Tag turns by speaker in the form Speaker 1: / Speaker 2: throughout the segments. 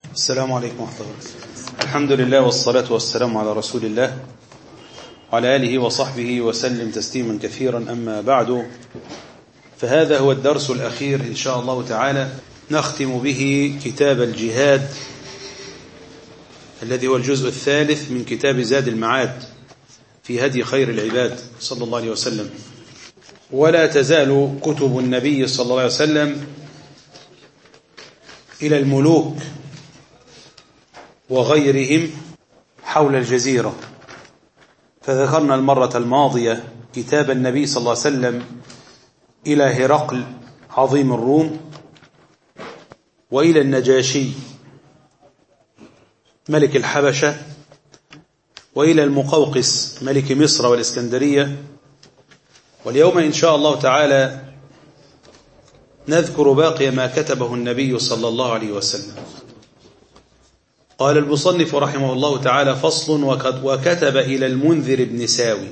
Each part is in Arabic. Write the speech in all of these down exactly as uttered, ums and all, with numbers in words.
Speaker 1: السلام عليكم ورحمة الله. الحمد لله والصلاة والسلام على رسول الله وعلى آله وصحبه وسلم تسليما كثيرا. أما بعد، فهذا هو الدرس الأخير إن شاء الله تعالى، نختم به كتاب الجهاد الذي هو الجزء الثالث من كتاب زاد المعاد في هدي خير العباد صلى الله عليه وسلم. ولا تزال كتب النبي صلى الله عليه وسلم إلى الملوك وغيرهم حول الجزيرة. فذكرنا المرة الماضية كتاب النبي صلى الله عليه وسلم إلى هرقل عظيم الروم، وإلى النجاشي ملك الحبشة، وإلى المقوقس ملك مصر والإسكندرية. واليوم إن شاء الله تعالى نذكر باقي ما كتبه النبي صلى الله عليه وسلم. قال المصنف رحمه الله تعالى: فصل. وكتب إلى المنذر بن ساوي.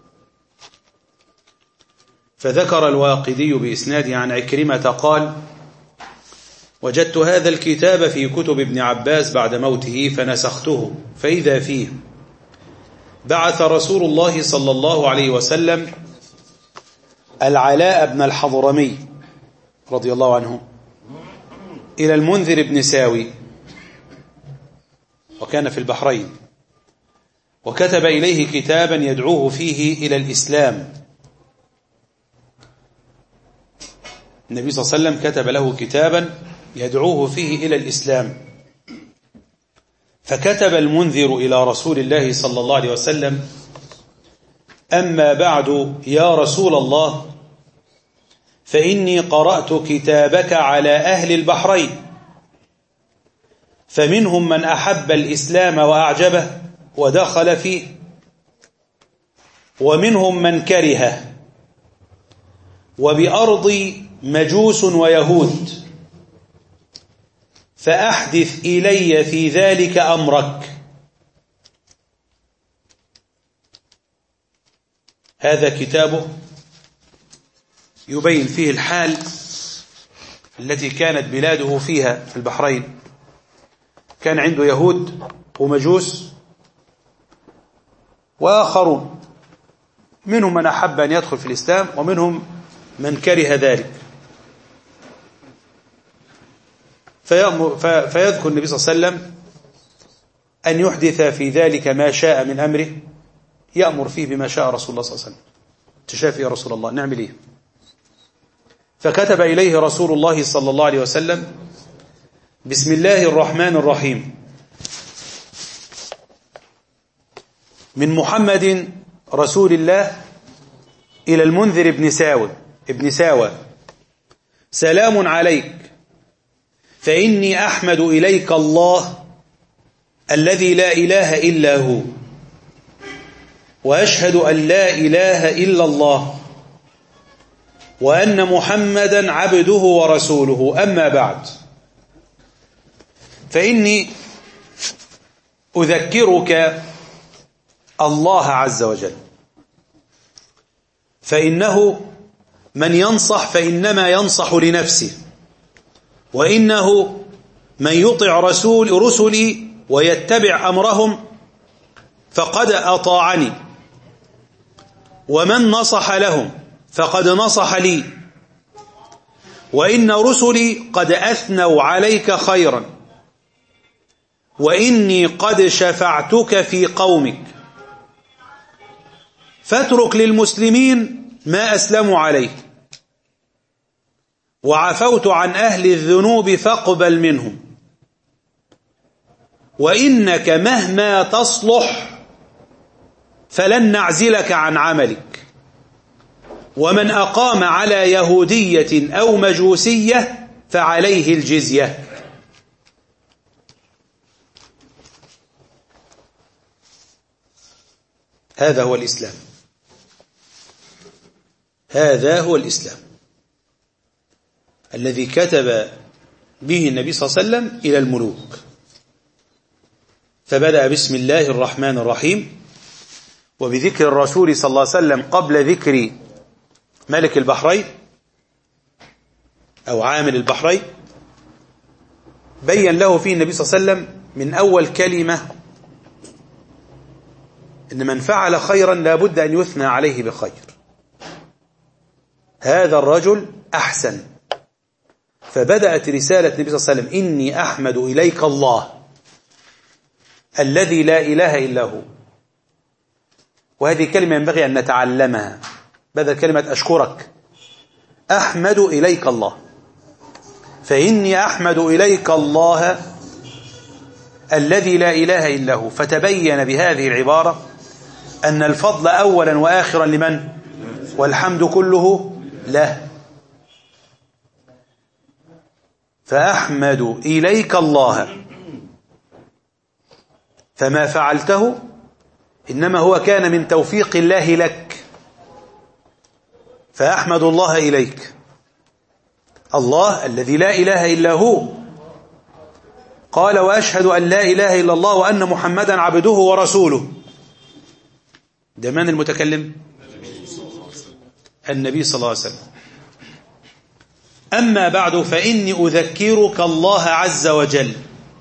Speaker 1: فذكر الواقدي بإسناده عن عكرمة قال: وجدت هذا الكتاب في كتب ابن عباس بعد موته فنسخته، فإذا فيه: بعث رسول الله صلى الله عليه وسلم العلاء بن الحضرمي رضي الله عنه إلى المنذر بن ساوي، وكان في البحرين، وكتب إليه كتابا يدعوه فيه إلى الإسلام. النبي صلى الله عليه وسلم كتب له كتابا يدعوه فيه إلى الإسلام. فكتب المنذر إلى رسول الله صلى الله عليه وسلم: أما بعد يا رسول الله، فإني قرأت كتابك على أهل البحرين، فمنهم من أحب الإسلام وأعجبه ودخل فيه، ومنهم من كرهه، وبأرضي مجوس ويهود، فأحدث إلي في ذلك أمرك. هذا كتابه يبين فيه الحال التي كانت بلاده فيها في البحرين. كان عنده يهود ومجوس وآخرون، منهم من أحب أن يدخل في الإسلام، ومنهم من كره ذلك. فيذكر النبي صلى الله عليه وسلم أن يحدث في ذلك ما شاء من أمره، يأمر فيه بما شاء رسول الله صلى الله عليه وسلم. تشافي يا رسول الله، نعمل إيه؟ فكتب إليه رسول الله صلى الله عليه وسلم: بسم الله الرحمن الرحيم، من محمد رسول الله إلى المنذر بن ساوى ابن ساوى، سلام عليك، فإني أحمد إليك الله الذي لا إله إلا هو، وأشهد أن لا إله إلا الله، وأن محمدا عبده ورسوله. أما بعد، فإني أذكرك الله عز وجل، فإنه من ينصح فإنما ينصح لنفسه، وإنه من يطع رسول رسلي ويتبع أمرهم فقد أطاعني، ومن نصح لهم فقد نصح لي، وإن رسلي قد أثنوا عليك خيرا، وإني قد شفعتك في قومك، فاترك للمسلمين ما أسلموا عليه، وعفوت عن أهل الذنوب فاقبل منهم، وإنك مهما تصلح فلن نعزلك عن عملك، ومن أقام على يهودية أو مجوسية فعليه الجزية. هذا هو الإسلام، هذا هو الإسلام الذي كتب به النبي صلى الله عليه وسلم إلى الملوك. فبدأ بسم الله الرحمن الرحيم، وبذكر الرسول صلى الله عليه وسلم قبل ذكر ملك البحرين أو عامل البحرين، بين له فيه النبي صلى الله عليه وسلم من أول كلمة إن من فعل خيرا لا بد أن يثنى عليه بخير. هذا الرجل أحسن، فبدأت رسالة النبي صلى الله عليه وسلم: إني أحمد إليك الله الذي لا إله إلا هو. وهذه كلمة ينبغي أن نتعلمها بدل كلمة أشكرك. أحمد إليك الله، فإني أحمد إليك الله الذي لا إله إلا هو. فتبين بهذه العبارة أن الفضل أولا وآخرا لمن؟ والحمد كله له. فأحمد إليك الله، فما فعلته إنما هو كان من توفيق الله لك، فأحمد الله إليك، الله الذي لا إله إلا هو. قال: وأشهد أن لا إله إلا الله وأن محمدا عبده ورسوله. ده من المتكلم؟ النبي صلى الله عليه وسلم. أما بعد، فإني أذكرك الله عز وجل،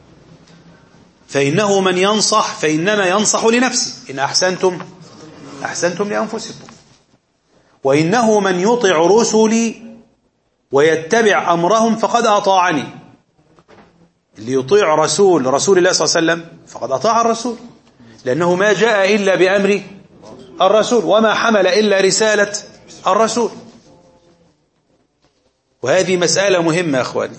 Speaker 1: فإنه من ينصح فإنما ينصح لنفسه، إن أحسنتم أحسنتم لأنفسكم، وإنه من يطع رسلي ويتبع أمرهم فقد أطاعني. اللي يطيع رسول رسول الله صلى الله عليه وسلم فقد أطاع الرسول، لأنه ما جاء إلا بأمر الرسول، وما حمل إلا رسالة الرسول. وهذه مسألة مهمة يا أخواني.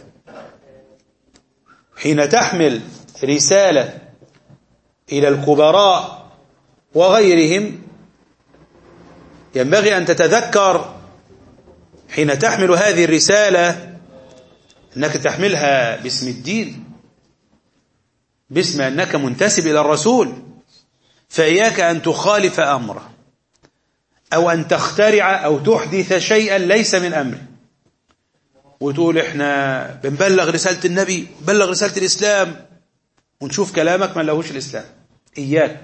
Speaker 1: حين تحمل رسالة إلى الكبراء وغيرهم ينبغي أن تتذكر حين تحمل هذه الرسالة أنك تحملها باسم الدين، باسم أنك منتسب إلى الرسول، فإياك أن تخالف أمره أو أن تخترع أو تحدث شيئا ليس من أمره وتقول إحنا بنبلغ رسالة النبي، بلغ رسالة الإسلام، ونشوف كلامك من لهوش الإسلام. إياك.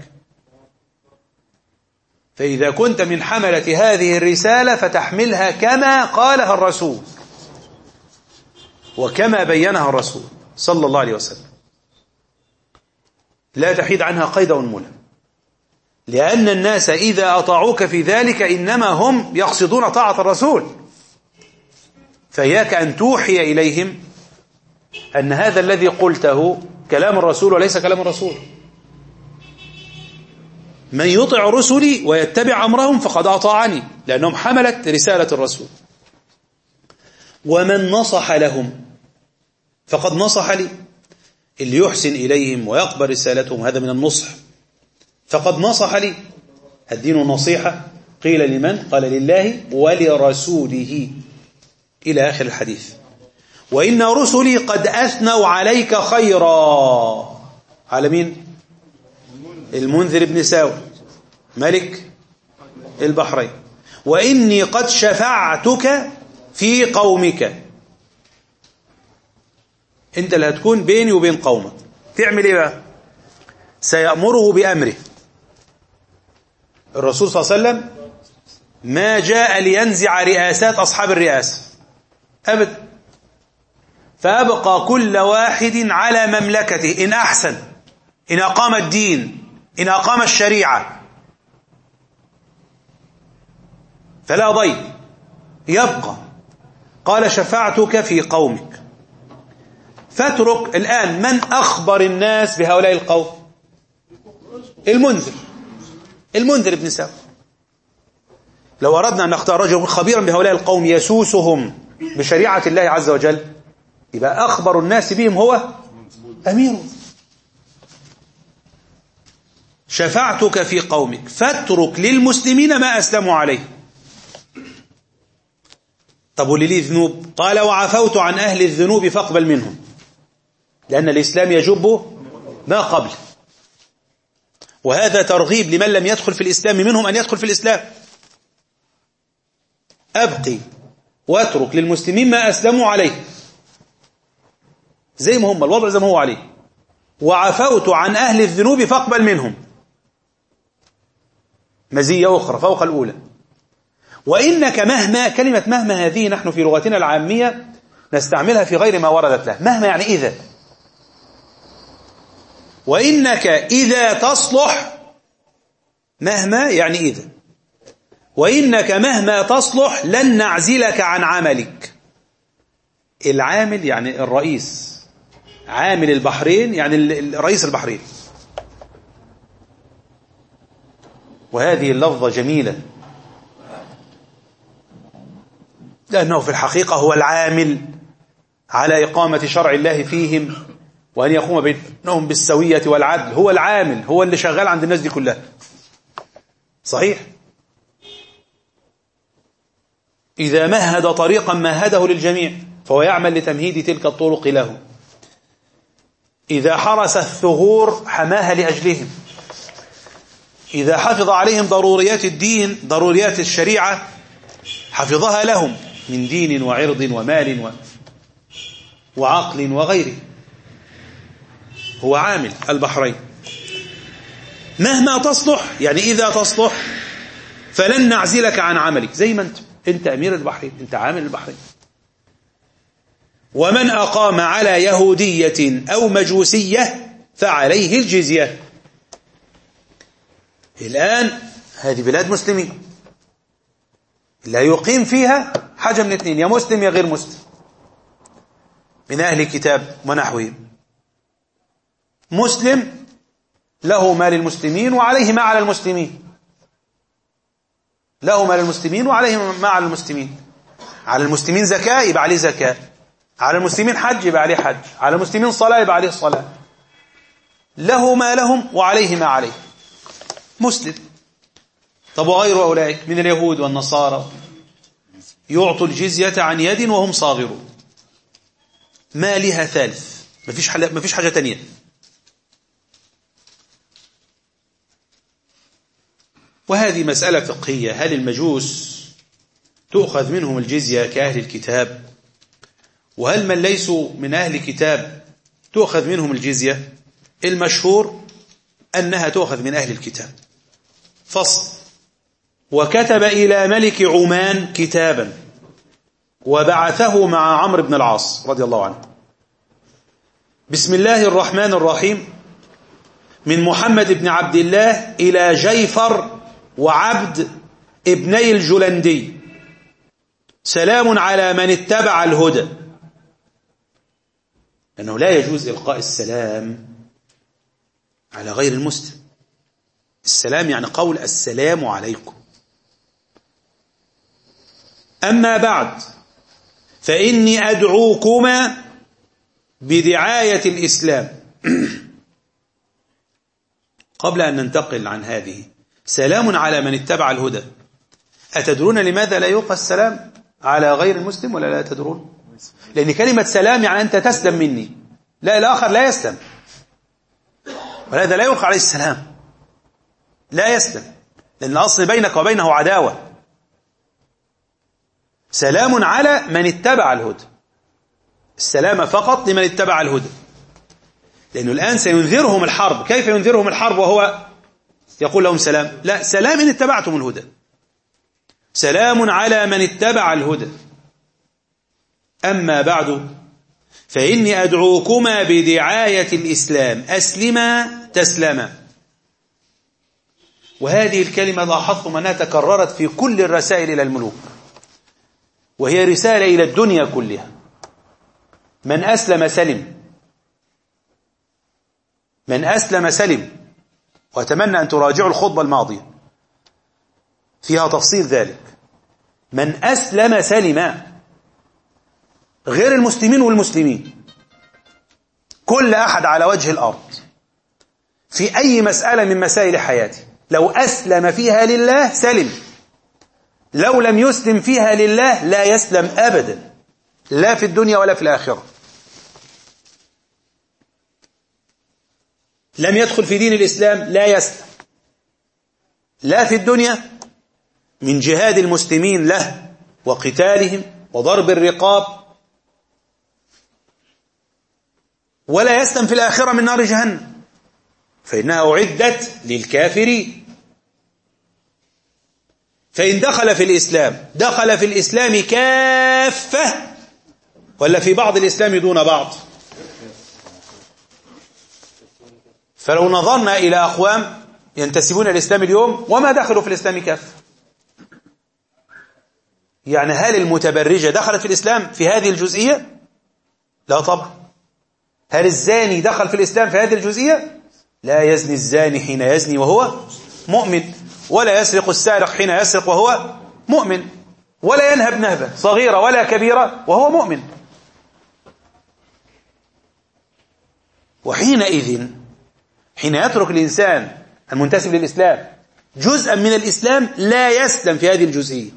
Speaker 1: فإذا كنت من حملة هذه الرسالة فتحملها كما قالها الرسول وكما بينها الرسول صلى الله عليه وسلم، لا تحيد عنها قيد وانملة، لأن الناس إذا أطاعوك في ذلك إنما هم يقصدون طاعة الرسول. فإياك أن توحي إليهم أن هذا الذي قلته كلام الرسول وليس كلام الرسول. من يطع رسلي ويتبع أمرهم فقد أطاعني، لأنهم حملت رسالة الرسول. ومن نصح لهم فقد نصح لي، اللي يحسن إليهم ويقبل رسالتهم هذا من النصح فقد نصح لي. الدين النصيحة، قيل لمن؟ قال لله ولرسوله إلى آخر الحديث. وإن رسلي قد أثنوا عليك خيرا. على مين؟ المنذر بن ساوي ملك البحرين. وإني قد شفعتك في قومك. أنت اللي هتكون بيني وبين قومك. تعمل إيه بقى؟ سيأمره بأمره. الرسول صلى الله عليه وسلم ما جاء لينزع رئاسات أصحاب الرئاسة أبدا، فأبقى كل واحد على مملكته إن أحسن، إن أقام الدين، إن أقام الشريعة فلا ضير، يبقى. قال شفعتك في قومك. فاترك الآن من أخبر الناس بهؤلاء القوم؟ المنذر المنذر ابن ساوي. لو أردنا أن نختار رجل خبيرا بهؤلاء القوم يسوسهم بشريعة الله عز وجل يبقى أخبر الناس بهم هو أميره. شفعتك في قومك فاترك للمسلمين ما أسلموا عليه. طب ولي لي ذنوب؟ قال وعفوت عن أهل الذنوب فاقبل منهم، لأن الإسلام يجب ما قبل، وهذا ترغيب لمن لم يدخل في الإسلام منهم أن يدخل في الإسلام. أبقي واترك للمسلمين ما أسلموا عليه زي ما هم، الوضع زي ما هو عليه. وعفوت عن أهل الذنوب فاقبل منهم، مزية أخرى فوق الأولى. وإنك مهما، كلمة مهما هذه نحن في لغتنا العامية نستعملها في غير ما وردت له. مهما يعني إذا، وإنك إذا تصلح، مهما يعني إذا، وإنك مهما تصلح لن نعزلك عن عملك. العامل يعني الرئيس، عامل البحرين يعني رئيس البحرين. وهذه اللفظة جميلة، لأنه في الحقيقة هو العامل على إقامة شرع الله فيهم وأن يقوم بينهم بالسوية والعدل. هو العامل، هو اللي شغال عند الناس دي كلها. صحيح؟ إذا مهد طريقا مهده للجميع، فهو يعمل لتمهيد تلك الطرق له. إذا حرس الثغور حماها لأجلهم. إذا حفظ عليهم ضروريات الدين، ضروريات الشريعة، حفظها لهم من دين وعرض ومال و... وعقل وغيره. هو عامل البحرين. مهما تصلح يعني إذا تصلح فلن نعزلك عن عملك، زي ما أنت أنت أمير البحرين، أنت عامل البحرين. ومن أقام على يهودية أو مجوسية فعليه الجزية. الآن هذه بلاد مسلمين، لا يقيم فيها حاجة من اثنين، يا مسلم يا غير مسلم، من أهل الكتاب ونحوهم. مسلم له ما للمسلمين وعليه ما على المسلمين، له ما للمسلمين وعليه ما على المسلمين. على المسلمين زكاة يبقى عليه زكاة، على المسلمين حج يبقى عليه حج، على المسلمين صلاة يبقى عليه صلاة. له ما لهم وعليه ما عليه، مسلم. طب وغير أولئك من اليهود والنصارى يعطوا الجزية عن يد وهم صاغرون، ما لها ثالث، ما فيش حل... ما فيش حاجة تانية. وهذه مسألة فقهية، هل المجوس تؤخذ منهم الجزية كأهل الكتاب، وهل من ليسوا من أهل الكتاب تؤخذ منهم الجزية؟ المشهور أنها تؤخذ من أهل الكتاب. فصل: وكتب إلى ملك عمان كتابا وبعثه مع عمرو بن العاص رضي الله عنه: بسم الله الرحمن الرحيم، من محمد بن عبد الله إلى جيفر وعبد ابني الجلندي، سلام على من اتبع الهدى. لأنه لا يجوز إلقاء السلام على غير المسلم. السلام يعني قول السلام عليكم. أما بعد، فإني أدعوكما بدعاية الإسلام. قبل أن ننتقل عن هذه، سلام على من اتبع الهدى، أتدرون لماذا لا يلقى السلام على غير المسلم ولا لا تدرون؟ لأن كلمة سلام يعني أنت تسلم مني، لا الآخر لا يسلم، ولهذا لا يلقى عليه السلام، لا يسلم، لأن الأصل بينك وبينه عداوة. سلام على من اتبع الهدى، السلام فقط لمن اتبع الهدى، لأنه الآن سينذرهم الحرب. كيف ينذرهم الحرب وهو يقول لهم سلام؟ لا، سلام إن اتبعتم الهدى، سلام على من اتبع الهدى. أما بعد، فإني أدعوكما بدعاية الإسلام، أسلما تسلما. وهذه الكلمة لاحظتم أنها تكررت في كل الرسائل إلى الملوك، وهي رسالة إلى الدنيا كلها. من أسلم سلم، من أسلم سلم. وأتمنى أن تراجعوا الخطبة الماضية، فيها تفصيل ذلك. من أسلم سلم، غير المسلمين والمسلمين، كل أحد على وجه الأرض في أي مسألة من مسائل حياته، لو أسلم فيها لله سلم، لو لم يسلم فيها لله لا يسلم أبدا، لا في الدنيا ولا في الآخرة. لم يدخل في دين الإسلام لا يسلم، لا في الدنيا من جهاد المسلمين له وقتالهم وضرب الرقاب، ولا يسلم في الآخرة من نار جهنم، فإنها أعدت للكافرين. فإن دخل في الإسلام دخل في الإسلام كافة، ولا في بعض الإسلام دون بعض؟ فلو نظرنا إلى أقوام ينتسبون الإسلام اليوم وما دخلوا في الإسلام كافة، يعني هل المتبرجة دخلت في الإسلام في هذه الجزئية؟ لا طبعا. هل الزاني دخل في الإسلام في هذه الجزئية؟ لا يزني الزاني حين يزني وهو مؤمن، ولا يسرق السارق حين يسرق وهو مؤمن، ولا ينهب نهبة صغيرة ولا كبيرة وهو مؤمن. وحينئذ حين يترك الإنسان المنتسب للإسلام جزءا من الإسلام لا يسلم في هذه الجزئية،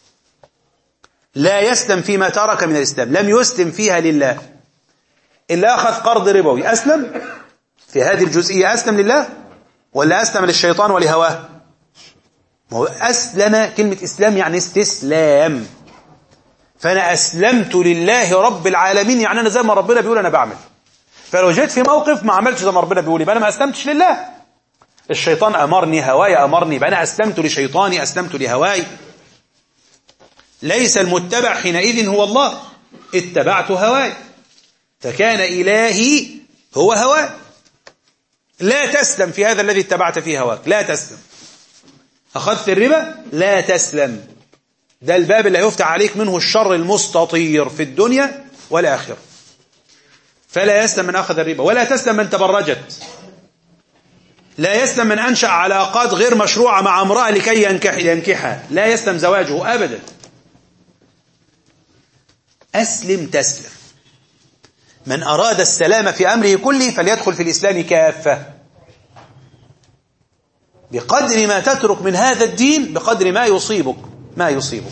Speaker 1: لا يسلم فيما ترك من الإسلام، لم يسلم فيها لله. إلا أخذ قرض ربوي أسلم في هذه الجزئية، أسلم لله ولا أسلم للشيطان ولهواه؟ ما هو أسلم، كلمة إسلام يعني استسلام. فأنا أسلمت لله رب العالمين، يعني أنا زي ما ربنا بيقول أنا بعمل. فلو جيت في موقف ما عملتش زي ما ربنا بيقول يبقى أنا ما أسلمتش لله. الشيطان أمرني، هواي أمرني، يبقى أنا أسلمت لشيطاني، أسلمت لهواي. ليس المتبع حينئذ هو الله، اتبعت هواي فكان إلهي هو هواي. لا تسلم في هذا الذي اتبعت فيه هواك، لا تسلم. أخذت الربا لا تسلم، ده الباب اللي هيفتح عليك منه الشر المستطير في الدنيا والآخرة. فلا يسلم من أخذ الربا، ولا تسلم من تبرجت، لا يسلم من أنشأ علاقات غير مشروعة مع امرأة لكي ينكح ينكحها، لا يسلم زواجه أبدا. أسلم تسلم. من أراد السلام في أمره كله فليدخل في الإسلام كافة. بقدر ما تترك من هذا الدين بقدر ما يصيبك ما يصيبك.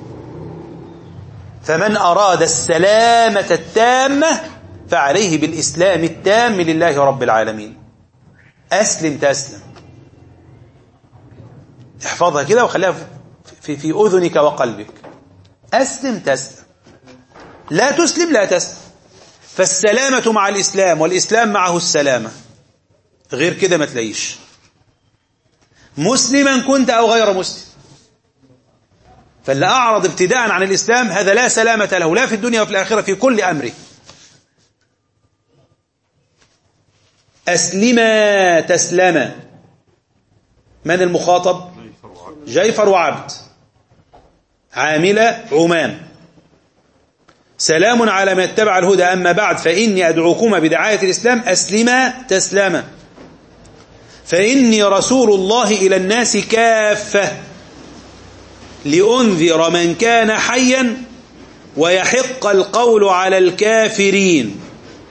Speaker 1: فمن أراد السلامة التامة فعليه بالإسلام التام لله رب العالمين. أسلم تسلم. احفظها كده وخليها في, في أذنك وقلبك. أسلم تسلم. لا تسلم لا تسلم. فالسلامة مع الإسلام والإسلام معه السلامة، غير كده ما تلاقيش. مسلما كنت أو غير مسلم، فاللي أعرض ابتداء عن الإسلام هذا لا سلامة له لا في الدنيا وفي الآخرة في كل أمره. أسلما تسلما. من المخاطب؟ جيفر وعبد، عاملة عمان. سلام على من اتبع الهدى، أما بعد فإني أدعوكما بدعاية الإسلام أسلما تسلما، فإني رسول الله إلى الناس كافة لأنذر من كان حيا ويحق القول على الكافرين.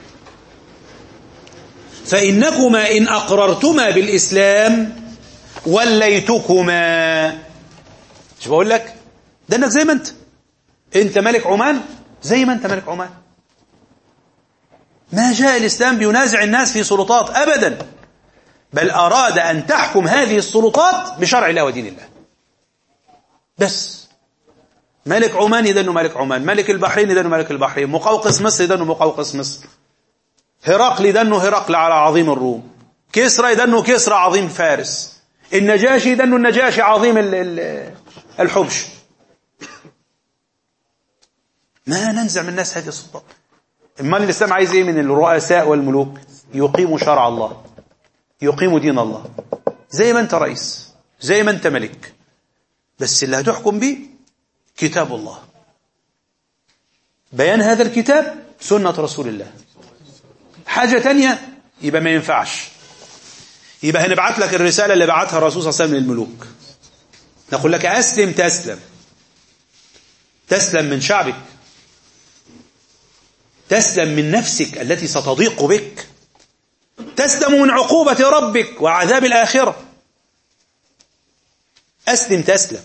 Speaker 1: فإنكما إن أقررتما بالإسلام وليتكما. شو بقول لك؟ ده أنك زي ما أنت أنت ملك عمان، زي ما أنت ملك عمان. ما جاء الإسلام بينازع الناس في سلطات أبدا، بل أراد أن تحكم هذه السلطات بشرع الله ودين الله بس. ملك عمان يدنه ملك عمان، ملك البحرين يدنه ملك البحرين، مقوقس مصر يدنه مقوقس مصر، هرقل يدنه هرقل على عظيم الروم، كسرى يدنه كسرى عظيم فارس، النجاشي يدنه النجاشي عظيم الحبش. ما ننزع من الناس هذه السلطات. امال الإسلام عايز ايه من الرؤساء والملوك؟ يقيموا شرع الله، يقيموا دين الله، زي ما انت رئيس، زي ما انت ملك، بس اللي هتحكم به كتاب الله، بيان هذا الكتاب سنة رسول الله. حاجة تانية يبقى ما ينفعش. يبقى هنبعت لك الرسالة اللي بعتها الرسول صلى الله عليه وسلم للملوك، نقول لك أسلم تسلم. تسلم من شعبك، تسلم من نفسك التي ستضيق بك، تسلم من عقوبة ربك وعذاب الآخرة. أسلم تسلم.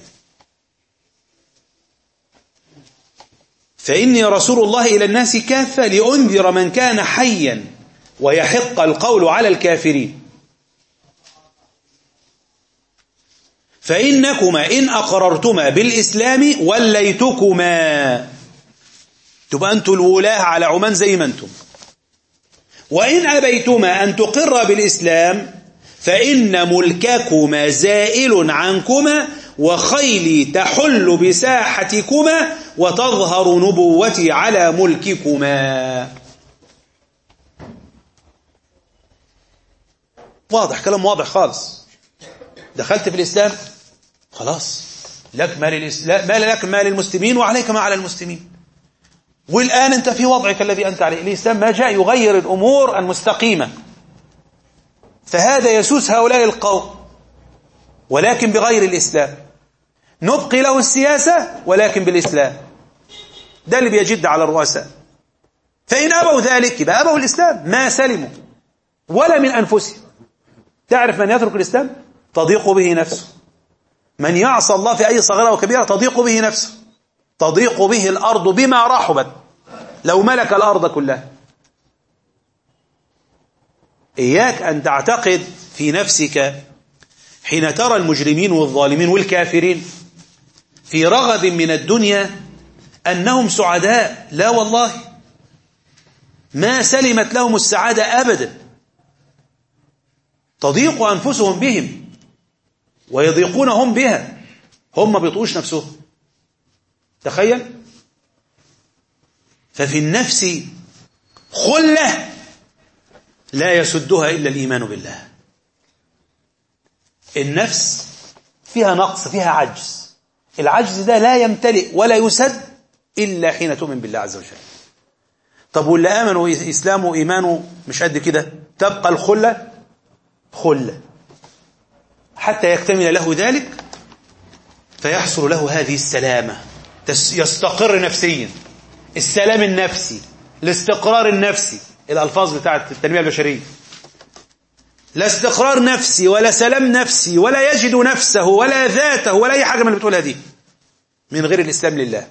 Speaker 1: فإني رسول الله إلى الناس كافة لأنذر من كان حيا ويحق القول على الكافرين. فإنكما إن أقررتما بالإسلام وليتكما، تبقى أنتم الولاة على عمان زي ما أنتم. وإن أبيتما أن تقر بالإسلام فإن ملككما زائل عنكما وخيلي تحل بساحتكما وتظهر نبوتي على ملككما. واضح، كلام واضح خالص. دخلت في الإسلام خلاص، لك ما للإسلام، ما لك ما للمسلمين وعليك ما على المسلمين. والآن أنت في وضعك الذي أنت عليه. الإسلام ما جاء يغير الأمور المستقيمة، فهذا يسوس هؤلاء القوم، ولكن بغير الإسلام. نبقي له السياسة ولكن بالإسلام. ده اللي بيجد على الرؤساء. فإن أبوا ذلك يبقى أبوا الإسلام، ما سلموا ولا من أنفسهم. تعرف من يترك الإسلام تضيق به نفسه، من يعصى الله في أي صغيرة وكبيرة تضيق به نفسه، تضيق به الأرض بما رحبت لو ملك الأرض كلها. إياك أن تعتقد في نفسك حين ترى المجرمين والظالمين والكافرين في رغد من الدنيا أنهم سعداء. لا والله، ما سلمت لهم السعادة أبدا. تضيق أنفسهم بهم ويضيقون هم بها، هم ما بيطقوش نفسهم. تخيل. ففي النفس خلة لا يسدها إلا الإيمان بالله. النفس فيها نقص، فيها عجز. العجز ده لا يمتلئ ولا يسد إلا حين تؤمن بالله عز وجل. طب واللي آمنوا إسلامه وإيمانه مش قد كده، تبقى الخلة خلة حتى يكتمل له ذلك، فيحصل له هذه السلامة، يستقر نفسيا. السلام النفسي، الاستقرار النفسي، الألفاظ بتاعت التنمية البشرية. لا استقرار نفسي ولا سلام نفسي ولا يجد نفسه ولا ذاته ولا أي حاجة من اللي بتقولها دي من غير الإسلام لله.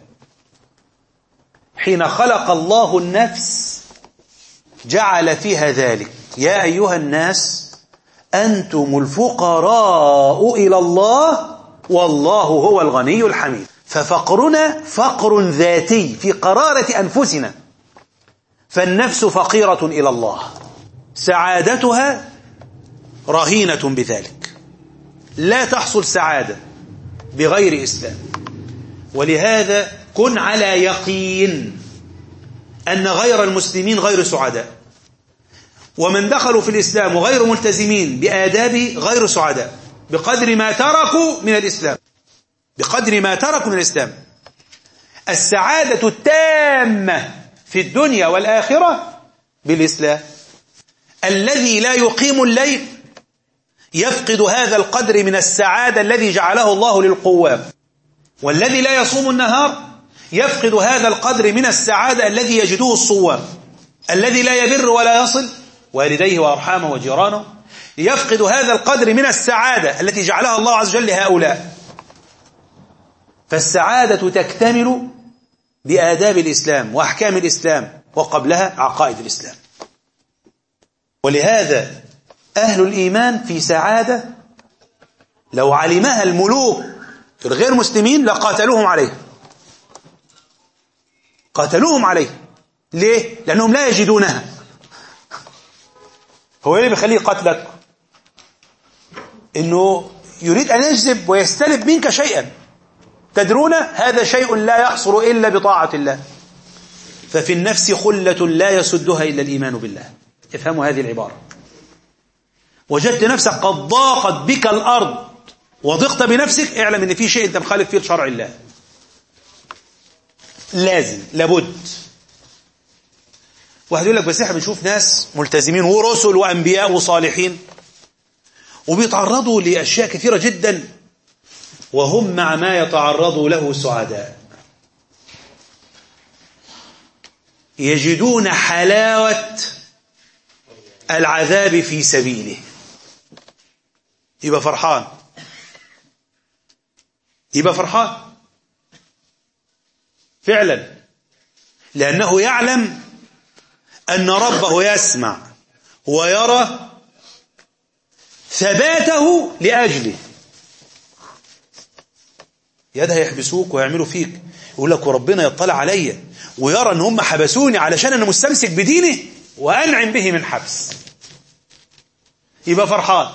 Speaker 1: حين خلق الله النفس جعل فيها ذلك: يا أيها الناس أنتم الفقراء إلى الله والله هو الغني الحميد. ففقرنا فقر ذاتي في قرارة أنفسنا، فالنفس فقيرة إلى الله، سعادتها رهينة بذلك. لا تحصل سعادة بغير إسلام. ولهذا كن على يقين أن غير المسلمين غير سعداء، ومن دخلوا في الإسلام وغير ملتزمين بآدابه غير سعداء بقدر ما تركوا من الإسلام، بقدر ما تركوا من الإسلام. السعادة التامة في الدنيا والآخرة بالإسلام. الذي لا يقيم الليل يفقد هذا القدر من السعادة الذي جعله الله للقوام، والذي لا يصوم النهار يفقد هذا القدر من السعادة الذي يجده الصوام. الذي لا يبر ولا يصل والديه وأرحامه وجيرانه يفقد هذا القدر من السعادة التي جعلها الله عز وجل لهؤلاء. فالسعادة تكتمل بآداب الإسلام وأحكام الإسلام، وقبلها عقائد الإسلام. ولهذا أهل الإيمان في سعادة لو علمها الملوك الغير مسلمين لقاتلوهم عليه، قاتلوهم عليه. ليه؟ لأنهم لا يجدونها. هو اللي بيخليه قتلك إنه يريد أن يجذب ويستلب منك شيئا. تدرون هذا شيء لا يحصل إلا بطاعة الله. ففي النفس خلة لا يسدها إلا الإيمان بالله. افهموا هذه العبارة. وجدت نفسك قد ضاقت بك الأرض وضغط بنفسك، اعلم ان في شيء انت مخالف فيه لشرع الله. لازم لابد. واحد يقول لك بس احنا بنشوف ناس ملتزمين ورسل وانبياء وصالحين وبيتعرضوا لاشياء كثيره جدا وهم مع ما يتعرضوا له سعداء، يجدون حلاوه العذاب في سبيله، يبقى فرحان، يبقى فرحان فعلا، لأنه يعلم أن ربه يسمع ويرى ثباته لأجله. يده يحبسوك ويعملوا فيك، يقول لك وربنا يطلع علي ويرى أن هم حبسوني علشان أنا مستمسك بدينه وأنعم به من حبس، يبقى فرحان.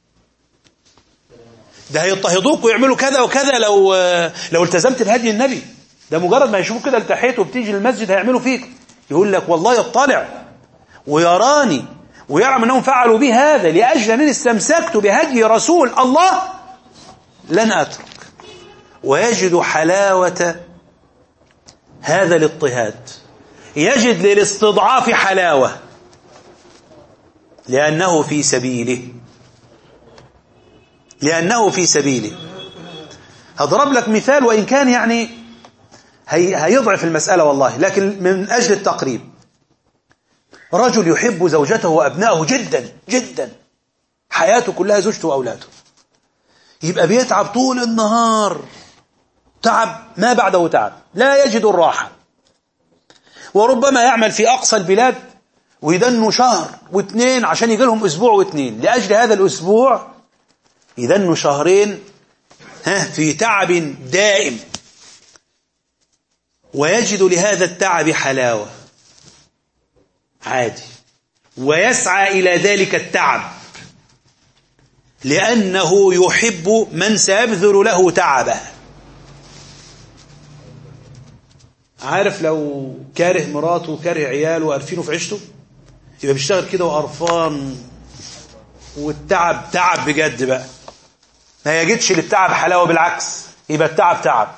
Speaker 1: ده هيضطهدوك ويعملوا كذا وكذا لو لو التزمت بهدي النبي. ده مجرد ما يشوفوك كده التحيت وبتيجي المسجد هيعملوا فيك. يقول لك والله يطلع ويراني ويعلم أنهم فعلوا به هذا لأجل أنني استمسكت بهدي رسول الله لن أترك. ويجد حلاوة هذا الاضطهاد، يجد للاستضعاف حلاوة لأنه في سبيله، لأنه في سبيله. هضرب لك مثال وإن كان يعني هي هيضعف المسألة والله، لكن من أجل التقريب. رجل يحب زوجته وأبنائه جدا جدا، حياته كلها زوجته وأولاده، يبقى بيتعب طول النهار، تعب ما بعده تعب، لا يجد الراحة، وربما يعمل في أقصى البلاد ويدنوا شهر واثنين عشان يجي لهم أسبوع واثنين، لأجل هذا الأسبوع يدنوا شهرين ها في تعب دائم، ويجد لهذا التعب حلاوة عادي، ويسعى إلى ذلك التعب لأنه يحب من سيبذل له تعبه. عارف لو كاره مراته وكاره عياله وقرفينه في عيشته، يبقى بيشتغل كده وقرفان، والتعب تعب بجد بقى، ما يجدش للتعب حلاوة، بالعكس يبقى التعب تعب.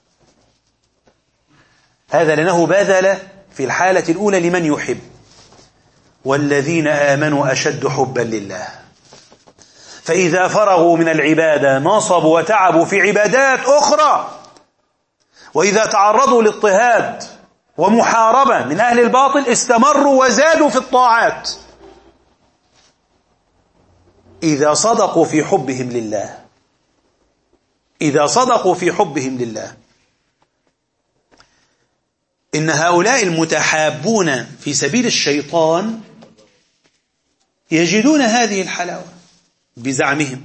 Speaker 1: هذا لأنه بذل في الحالة الأولى لمن يحب، والذين آمنوا أشد حبا لله، فإذا فرغوا من العبادة نصبوا وتعبوا في عبادات أخرى، وإذا تعرضوا لاضطهاد ومحاربة من أهل الباطل استمروا وزادوا في الطاعات، إذا صدقوا في حبهم لله، إذا صدقوا في حبهم لله. إن هؤلاء المتحابون في سبيل الشيطان يجدون هذه الحلاوة بزعمهم.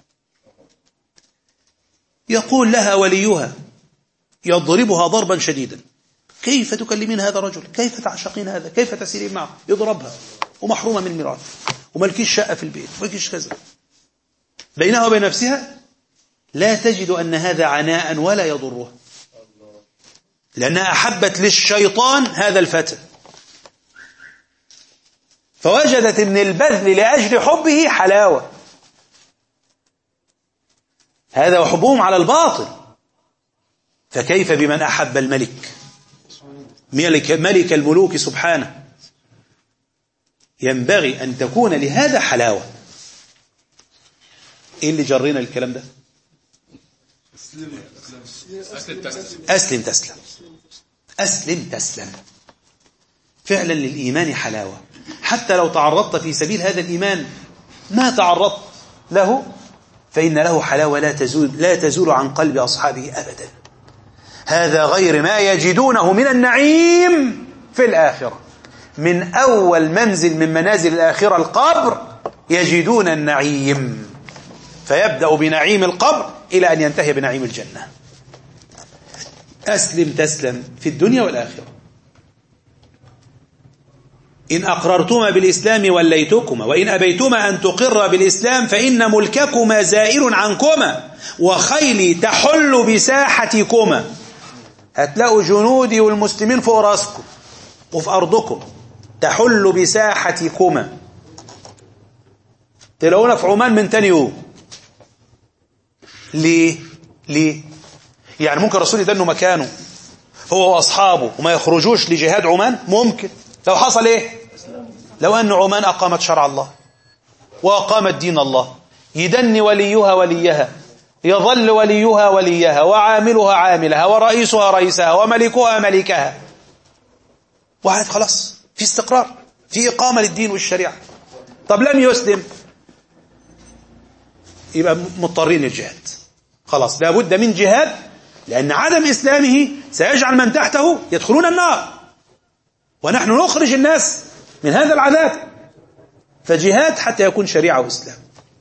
Speaker 1: يقول لها وليها يضربها ضربا شديدا: كيف تكلمين هذا الرجل؟ كيف تعشقين هذا؟ كيف تسيرين معه؟ يضربها ومحرومة من ميراث، وملكيش شقة في البيت، وملكيش كذا. بينها وبين نفسها لا تجد أن هذا عناء ولا يضرها، لأنها أحبت للشيطان هذا الفتى، فوجدت أن البذل لأجل حبه حلاوة. هذا وحبهم على الباطل، فكيف بمن أحب الملك ملك, ملك الملوك سبحانه؟ ينبغي أن تكون لهذا حلاوة. إيه اللي جرينا الكلام ده؟ أسلم تسلم، أسلم تسلم. فعلا للإيمان حلاوة، حتى لو تعرضت في سبيل هذا الإيمان ما تعرضت له، فإن له حلاوة لا تزول, لا تزول عن قلب أصحابه أبدا. هذا غير ما يجدونه من النعيم في الآخرة. من أول منزل من منازل الآخرة القبر يجدون النعيم، فيبدأ بنعيم القبر إلى أن ينتهي بنعيم الجنة. أسلم تسلم في الدنيا والآخرة. إن أقررتما بالإسلام وليتكما، وإن أبيتما أن تقر بالإسلام فإن ملككما زائر عنكما، وخيلي تحل بساحتكما. هتلاقوا جنودي والمسلمين فوق راسكم وفي أرضكم، تحل بساحتكما. تلاقونا في عمان من تاني يوم. ليه؟ ليه؟ يعني ممكن الرسول يدنوا مكانه هو وأصحابه وما يخرجوش لجهاد عمان؟ ممكن. لو حصل إيه؟ لو أن عمان أقامت شرع الله وأقامت دين الله، يدني وليها وليها، يظل وليها وليها، وعاملها عاملها، ورئيسها رئيسها، وملكها ملكها، واحد خلاص في استقرار، في إقامة للدين والشريعة. طب لم يسلم، يبقى مضطرين للجهاد. خلاص لابد من جهاد، لأن عدم إسلامه سيجعل من تحته يدخلون النار، ونحن نخرج الناس من هذا العذاب. فجهاد حتى يكون شريعة وإسلام.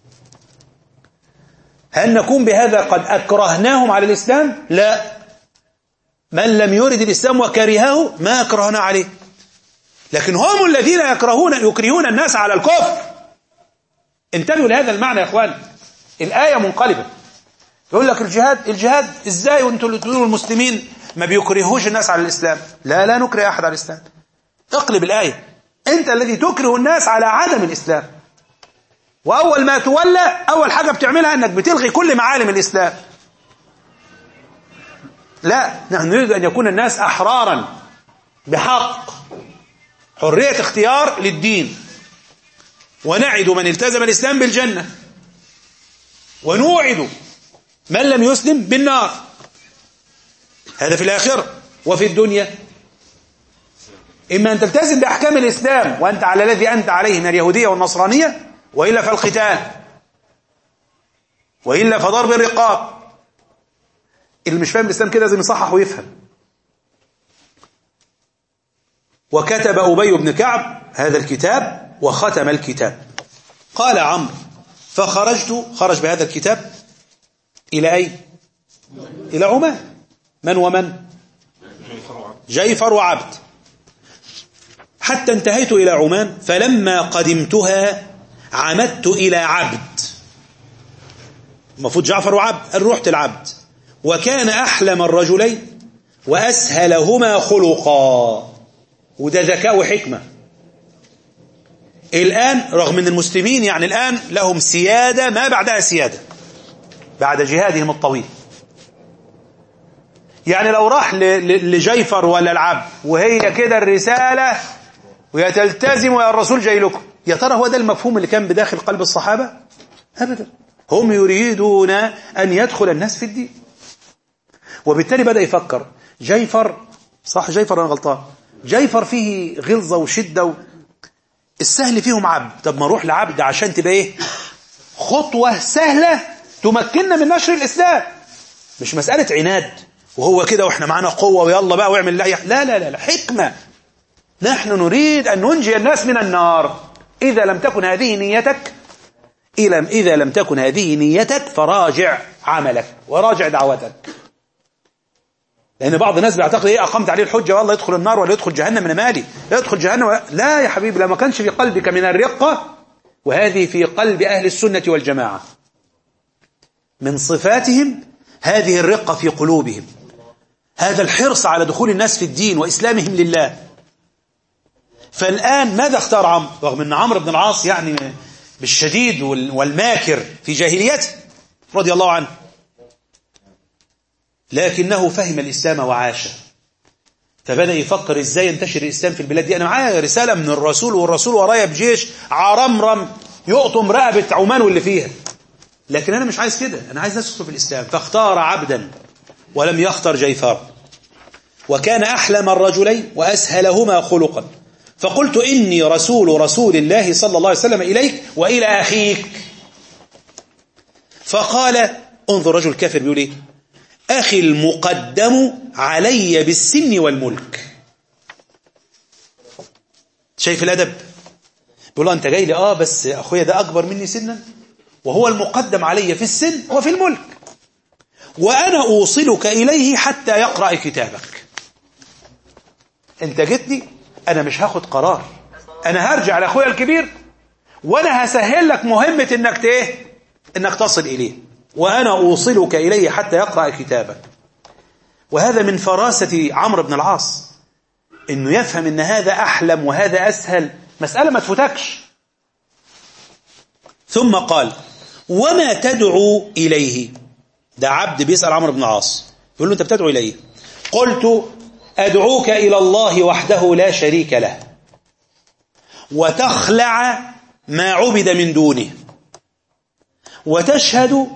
Speaker 1: هل نكون بهذا قد أكرهناهم على الإسلام؟ لا، من لم يرد الإسلام وكرهه ما أكرهنا عليه، لكن هم الذين يكرهون يكرهون الناس على الكفر. انتبهوا لهذا المعنى يا إخوان. الآية منقلبة، يقول لك الجهاد الجهاد إزاي وانتوا اللي تقولوا المسلمين ما بيكرهوش الناس على الإسلام؟ لا لا نكره أحد على الإسلام. اقلب الآية، أنت الذي تكره الناس على عدم الإسلام، وأول ما تولى أول حاجة بتعملها أنك بتلغي كل معالم الإسلام. لا، نحن نريد أن يكون الناس أحرارا بحق، حرية اختيار للدين، ونعد من التزم الإسلام بالجنة، ونوعد من لم يسلم بالنار. هذا في الآخرة. وفي الدنيا إما أن تلتزم بأحكام الإسلام وأنت على الذي أنت عليه من اليهودية والنصرانية، وإلا فالقتال، وإلا فضرب الرقاب. اللي مش فاهم الإسلام كده لازم يصحح ويفهم. وكتب أبي بن كعب هذا الكتاب وختم الكتاب. قال عمرو: فخرجت، خرج بهذا الكتاب إلى أين؟ إلى عمان. من ومن؟ جيفر وعبد. حتى انتهيت إلى عمان، فلما قدمتها عمدت إلى عبد. المفروض جعفر وعبد، أن رحت العبد. وكان أحلم الرجلين وأسهلهما خلقا، وده ذكاء وحكمة. الآن رغم أن المسلمين يعني الآن لهم سيادة ما بعدها سيادة بعد جهادهم الطويل. يعني لو راح لجيفر ولا العبد وهي كده الرسالة ويا تلتزم ويا الرسول جاي لكم، يا ترى هو ده المفهوم اللي كان بداخل قلب الصحابة؟ أبدا، هم يريدون أن يدخل الناس في الدين. وبالتالي بدأ يفكر جيفر، صح جيفر أنا غلطان، جيفر فيه غلظة وشدة و... السهل فيهم عبد. طب ما اروح لعبد عشان تبقى ايه؟ خطوة سهلة تمكننا من نشر الإسلام، مش مسألة عناد وهو كده واحنا معانا قوة ويلا بقى واعمل. لا لا لا لا، حكمة. نحن نريد أن ننجي الناس من النار. إذا لم تكن هذه نيتك إذا لم تكن هذه نيتك فراجع عملك وراجع دعوتك. لأن بعض الناس بيعتقد إيه، أقمت عليه الحجة والله يدخل النار ولا يدخل جهنم، من مالي يدخل جهنم ولا... لا يا حبيبي، لما كانش في قلبك من الرقة، وهذه في قلب أهل السنة والجماعة من صفاتهم هذه الرقة في قلوبهم، هذا الحرص على دخول الناس في الدين وإسلامهم لله. فالآن ماذا اختار عمرو؟ رغم أن عمرو بن العاص يعني بالشديد والماكر في جاهليته رضي الله عنه، لكنه فهم الإسلام وعاشه، فبدأ يفكر إزاي ينتشر الإسلام في البلاد دي. أنا معايا رسالة من الرسول، والرسول ورايا بجيش عرمرم يقطم رقبة عمان واللي فيها، لكن أنا مش عايز كده، أنا عايز أدخل في الإسلام. فاختار عبدا ولم يختر جيفار. وكان أحلم الرجلين وأسهلهما خلقا. فقلت إني رسول رسول الله صلى الله عليه وسلم إليك وإلى أخيك. فقال، انظر رجل كافر بيقول إيه، أخي المقدم علي بالسن والملك. شايف الأدب؟ بيقول له أنت جاي لي آه بس أخويا ده أكبر مني سنا، وهو المقدم علي في السن وفي الملك، وأنا أوصلك إليه حتى يقرأ كتابك. أنت جيتني، أنا مش هاخد قرار، أنا هرجع لأخويا الكبير وأنا هسهل لك مهمة إنك إيه؟ إنك تصل إليه، وأنا أوصلك إليه حتى يقرأ كتابك. وهذا من فراسة عمرو بن العاص، إنه يفهم إن هذا أحلم وهذا أسهل، مسألة ما تفوتكش. ثم قال، وما تدعو إليه؟ ده عبد بيسأل عمرو بن العاص، يقول له أنت بتدعو إليه؟ قلت أدعوك إلى الله وحده لا شريك له، وتخلع ما عبد من دونه، وتشهد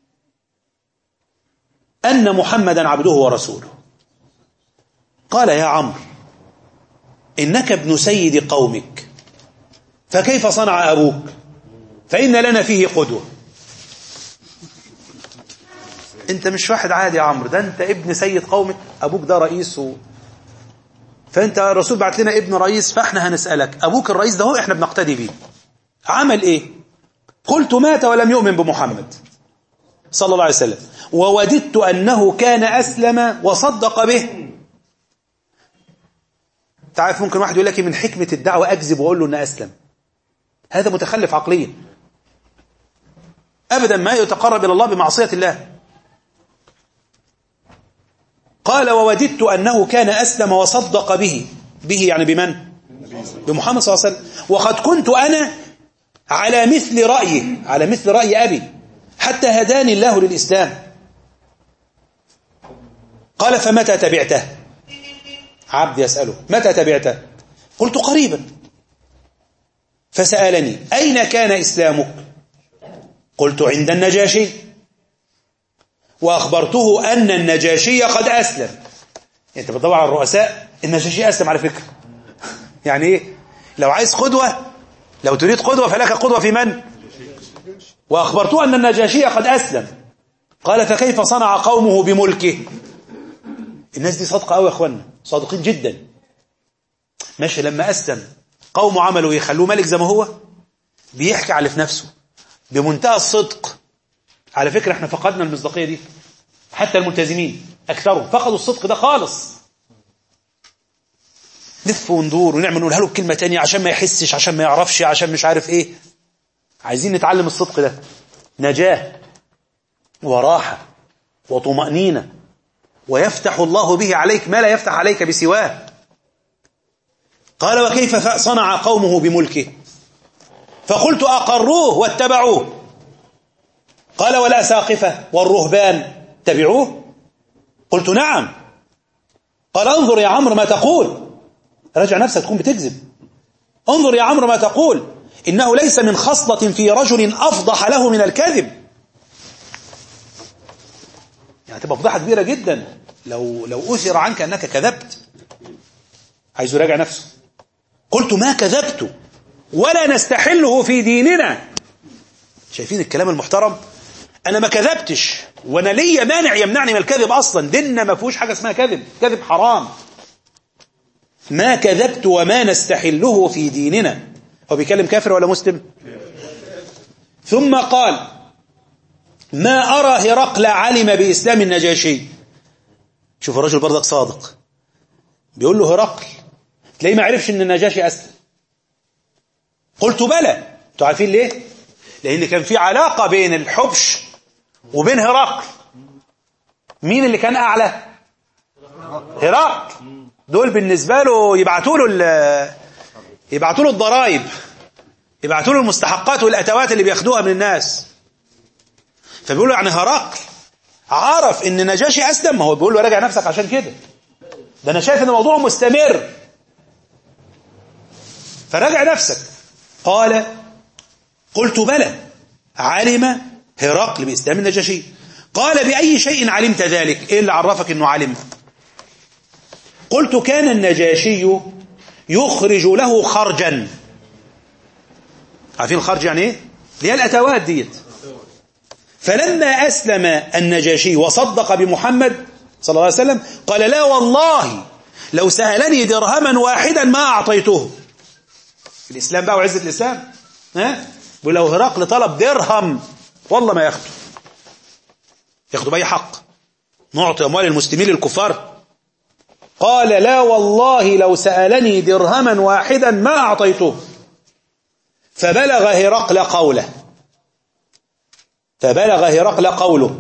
Speaker 1: أن محمدا عبده ورسوله. قال يا عمرو إنك ابن سيد قومك، فكيف صنع أبوك؟ فإن لنا فيه قدوة. أنت مش واحد عادي يا عمرو، ده أنت ابن سيد قومك، أبوك ده رئيس و... فأنت الرسول بعت لنا ابن رئيس، فإحنا هنسألك أبوك الرئيس ده هو إحنا بنقتدي بيه، عمل إيه؟ قلت مات ولم يؤمن بمحمد صلى الله عليه وسلم، ووددت أنه كان أسلم وصدق به. تعرف ممكن واحد يقول لك من حكمة الدعوة أكذب وأقول له أنه أسلم، هذا متخلف عقليا، أبدا ما يتقرب إلى الله بمعصية الله. قال ووددت أنه كان أسلم وصدق به، به يعني بمن؟ بمحمد صلى الله عليه وسلم. وقد كنت أنا على مثل رأيه، على مثل رأي أبي، حتى هداني الله للإسلام. قال فمتى تبعته؟ عبد يسأله متى تبعته؟ قلت قريبا. فسألني أين كان إسلامك؟ قلت عند النجاشي، وأخبرته أن النجاشي قد أسلم. أنت بتدور على الرؤساء، النجاشي أسلم على فكرة. يعني إيه؟ لو عايز قدوة، لو تريد قدوة فلك قدوة في من؟ وأخبرته أن النجاشي قد أسلم. قال فكيف صنع قومه بملكه؟ الناس دي صادقة أوي يا أخوانا، صادقين جدا. ماشي، لما أسلم قومه عملوا إيه؟ خلوه ملك زي ما هو، بيحكي على في نفسه بمنتهى الصدق. على فكرة احنا فقدنا المصداقية دي، حتى الملتزمين أكثرهم فقدوا الصدق ده خالص. نلف وندور ونعمل نقولها له بكلمة تانية عشان ما يحسش، عشان ما يعرفش، عشان مش عارف ايه. عايزين نتعلم الصدق ده، نجاة وراحة وطمأنينة، ويفتح الله به عليك ما لا يفتح عليك بسواه. قال وكيف صنع قومه بملكه؟ فقلت أقروه واتبعوه. قال والأساقفة والرهبان تبعوه؟ قلت نعم. قال انظر يا عمرو ما تقول، راجع نفسك تكون بتكذب. انظر يا عمرو ما تقول، إنه ليس من خصلة في رجل أفضح له من الكذب. يعني تبقى فضيحة كبيرة جدا لو لو أثر عنك أنك كذبت. عايز يراجع نفسه. قلت ما كذبت ولا نستحله في ديننا. شايفين الكلام المحترم؟ أنا ما كذبتش، وأنا ليا مانع يمنعني من الكذب أصلا. ديننا ما فيهوش حاجة اسمها كذب، كذب حرام. ما كذبت وما نستحله في ديننا. هو بيكلم كافر ولا مسلم؟ ثم قال ما أرى هرقل علم بإسلام النجاشي. شوف الرجل برضك صادق، بيقول له هرقل تلاقيه ما عرفش ان النجاشي أسلم. قلت بلى. انتوا عارفين ليه؟ لأن كان في علاقة بين الحبش وبين هرقل. مين اللي كان أعلى؟ هرقل. دول بالنسبة له يبعتوا له يبعتوا له الضرائب، يبعتوا له المستحقات والأتوات اللي بياخدوها من الناس. فبيقولوا يعني هرقل عرف ان نجاشي أسلم. ما هو بيقول له راجع نفسك عشان كده، ده أنا شايف ان الموضوع مستمر، فراجع نفسك. قال قلت بلى علم هرقل بإسلام النجاشي. قال بأي شيء علمت ذلك؟ إيه اللي عرفك أنه علم؟ قلت كان النجاشي يخرج له خرجا. عارفين الخرج يعني إيه؟ اللي هي الأتوات ديت. فلما أسلم النجاشي وصدق بمحمد صلى الله عليه وسلم قال لا والله لو سألني درهما واحدا ما أعطيته. الإسلام بقى وعزة الإسلام، ها؟ ولو هرقل طلب درهم والله ما ياخده، ياخده بأي حق. نعطي أموال المسلمين للكفار. قال لا والله لو سألني درهما واحدا ما أعطيته. فبلغ هرقل قوله فبلغ هرقل قوله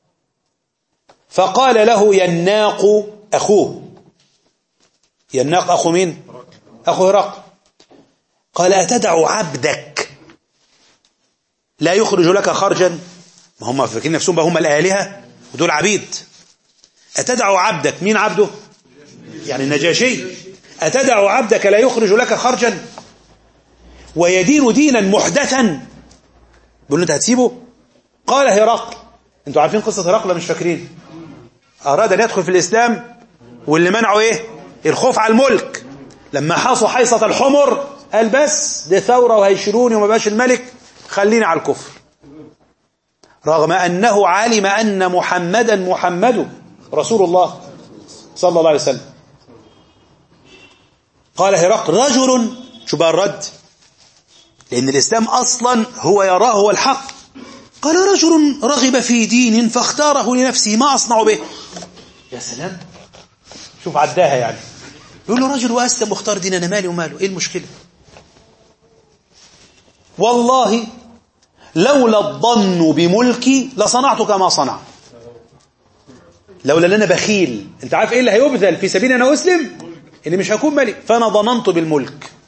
Speaker 1: فقال له يناق أخوه. يناق أخو مين؟ أخو هرقل. قال أتدع عبدك لا يخرج لك خرجا؟ ما هم فاكرين نفسهم بقى هم الآلهة ودول عبيد. أتدع عبدك، مين عبده؟ يعني النجاشي. أتدع عبدك لا يخرج لك خرجا ويدين دينا محدثا؟ بيقول له أنت هتسيبه؟ قال هرقل، أنتوا عارفين قصة هرقل مش فاكرين؟ أراد أن يدخل في الإسلام واللي منعه إيه؟ الخوف على الملك. لما حاصوا حيصة الحمر قال بس دي ثورة وهيشيلوني وما بقاش الملك، خليني على الكفر، رغم أنه علم أن محمدا محمد رسول الله صلى الله عليه وسلم. قال هرقل رجل، شو بقى الرد؟ لأن الإسلام أصلا هو يراه هو الحق. قال رجل رغب في دين فاختاره لنفسه ما أصنع به. يا سلام، شوف عداها يعني. يقول له رجل وأسلم واختار دين، أنا مالي وماله، إيه المشكلة؟ والله لولا الظن بملكي لصنعت كما صنع. لولا لنا بخيل، انت عارف ايه اللي هيبذل في سبيل انا اسلم؟ اللي مش هكون ملك. فانا ظننت بالملك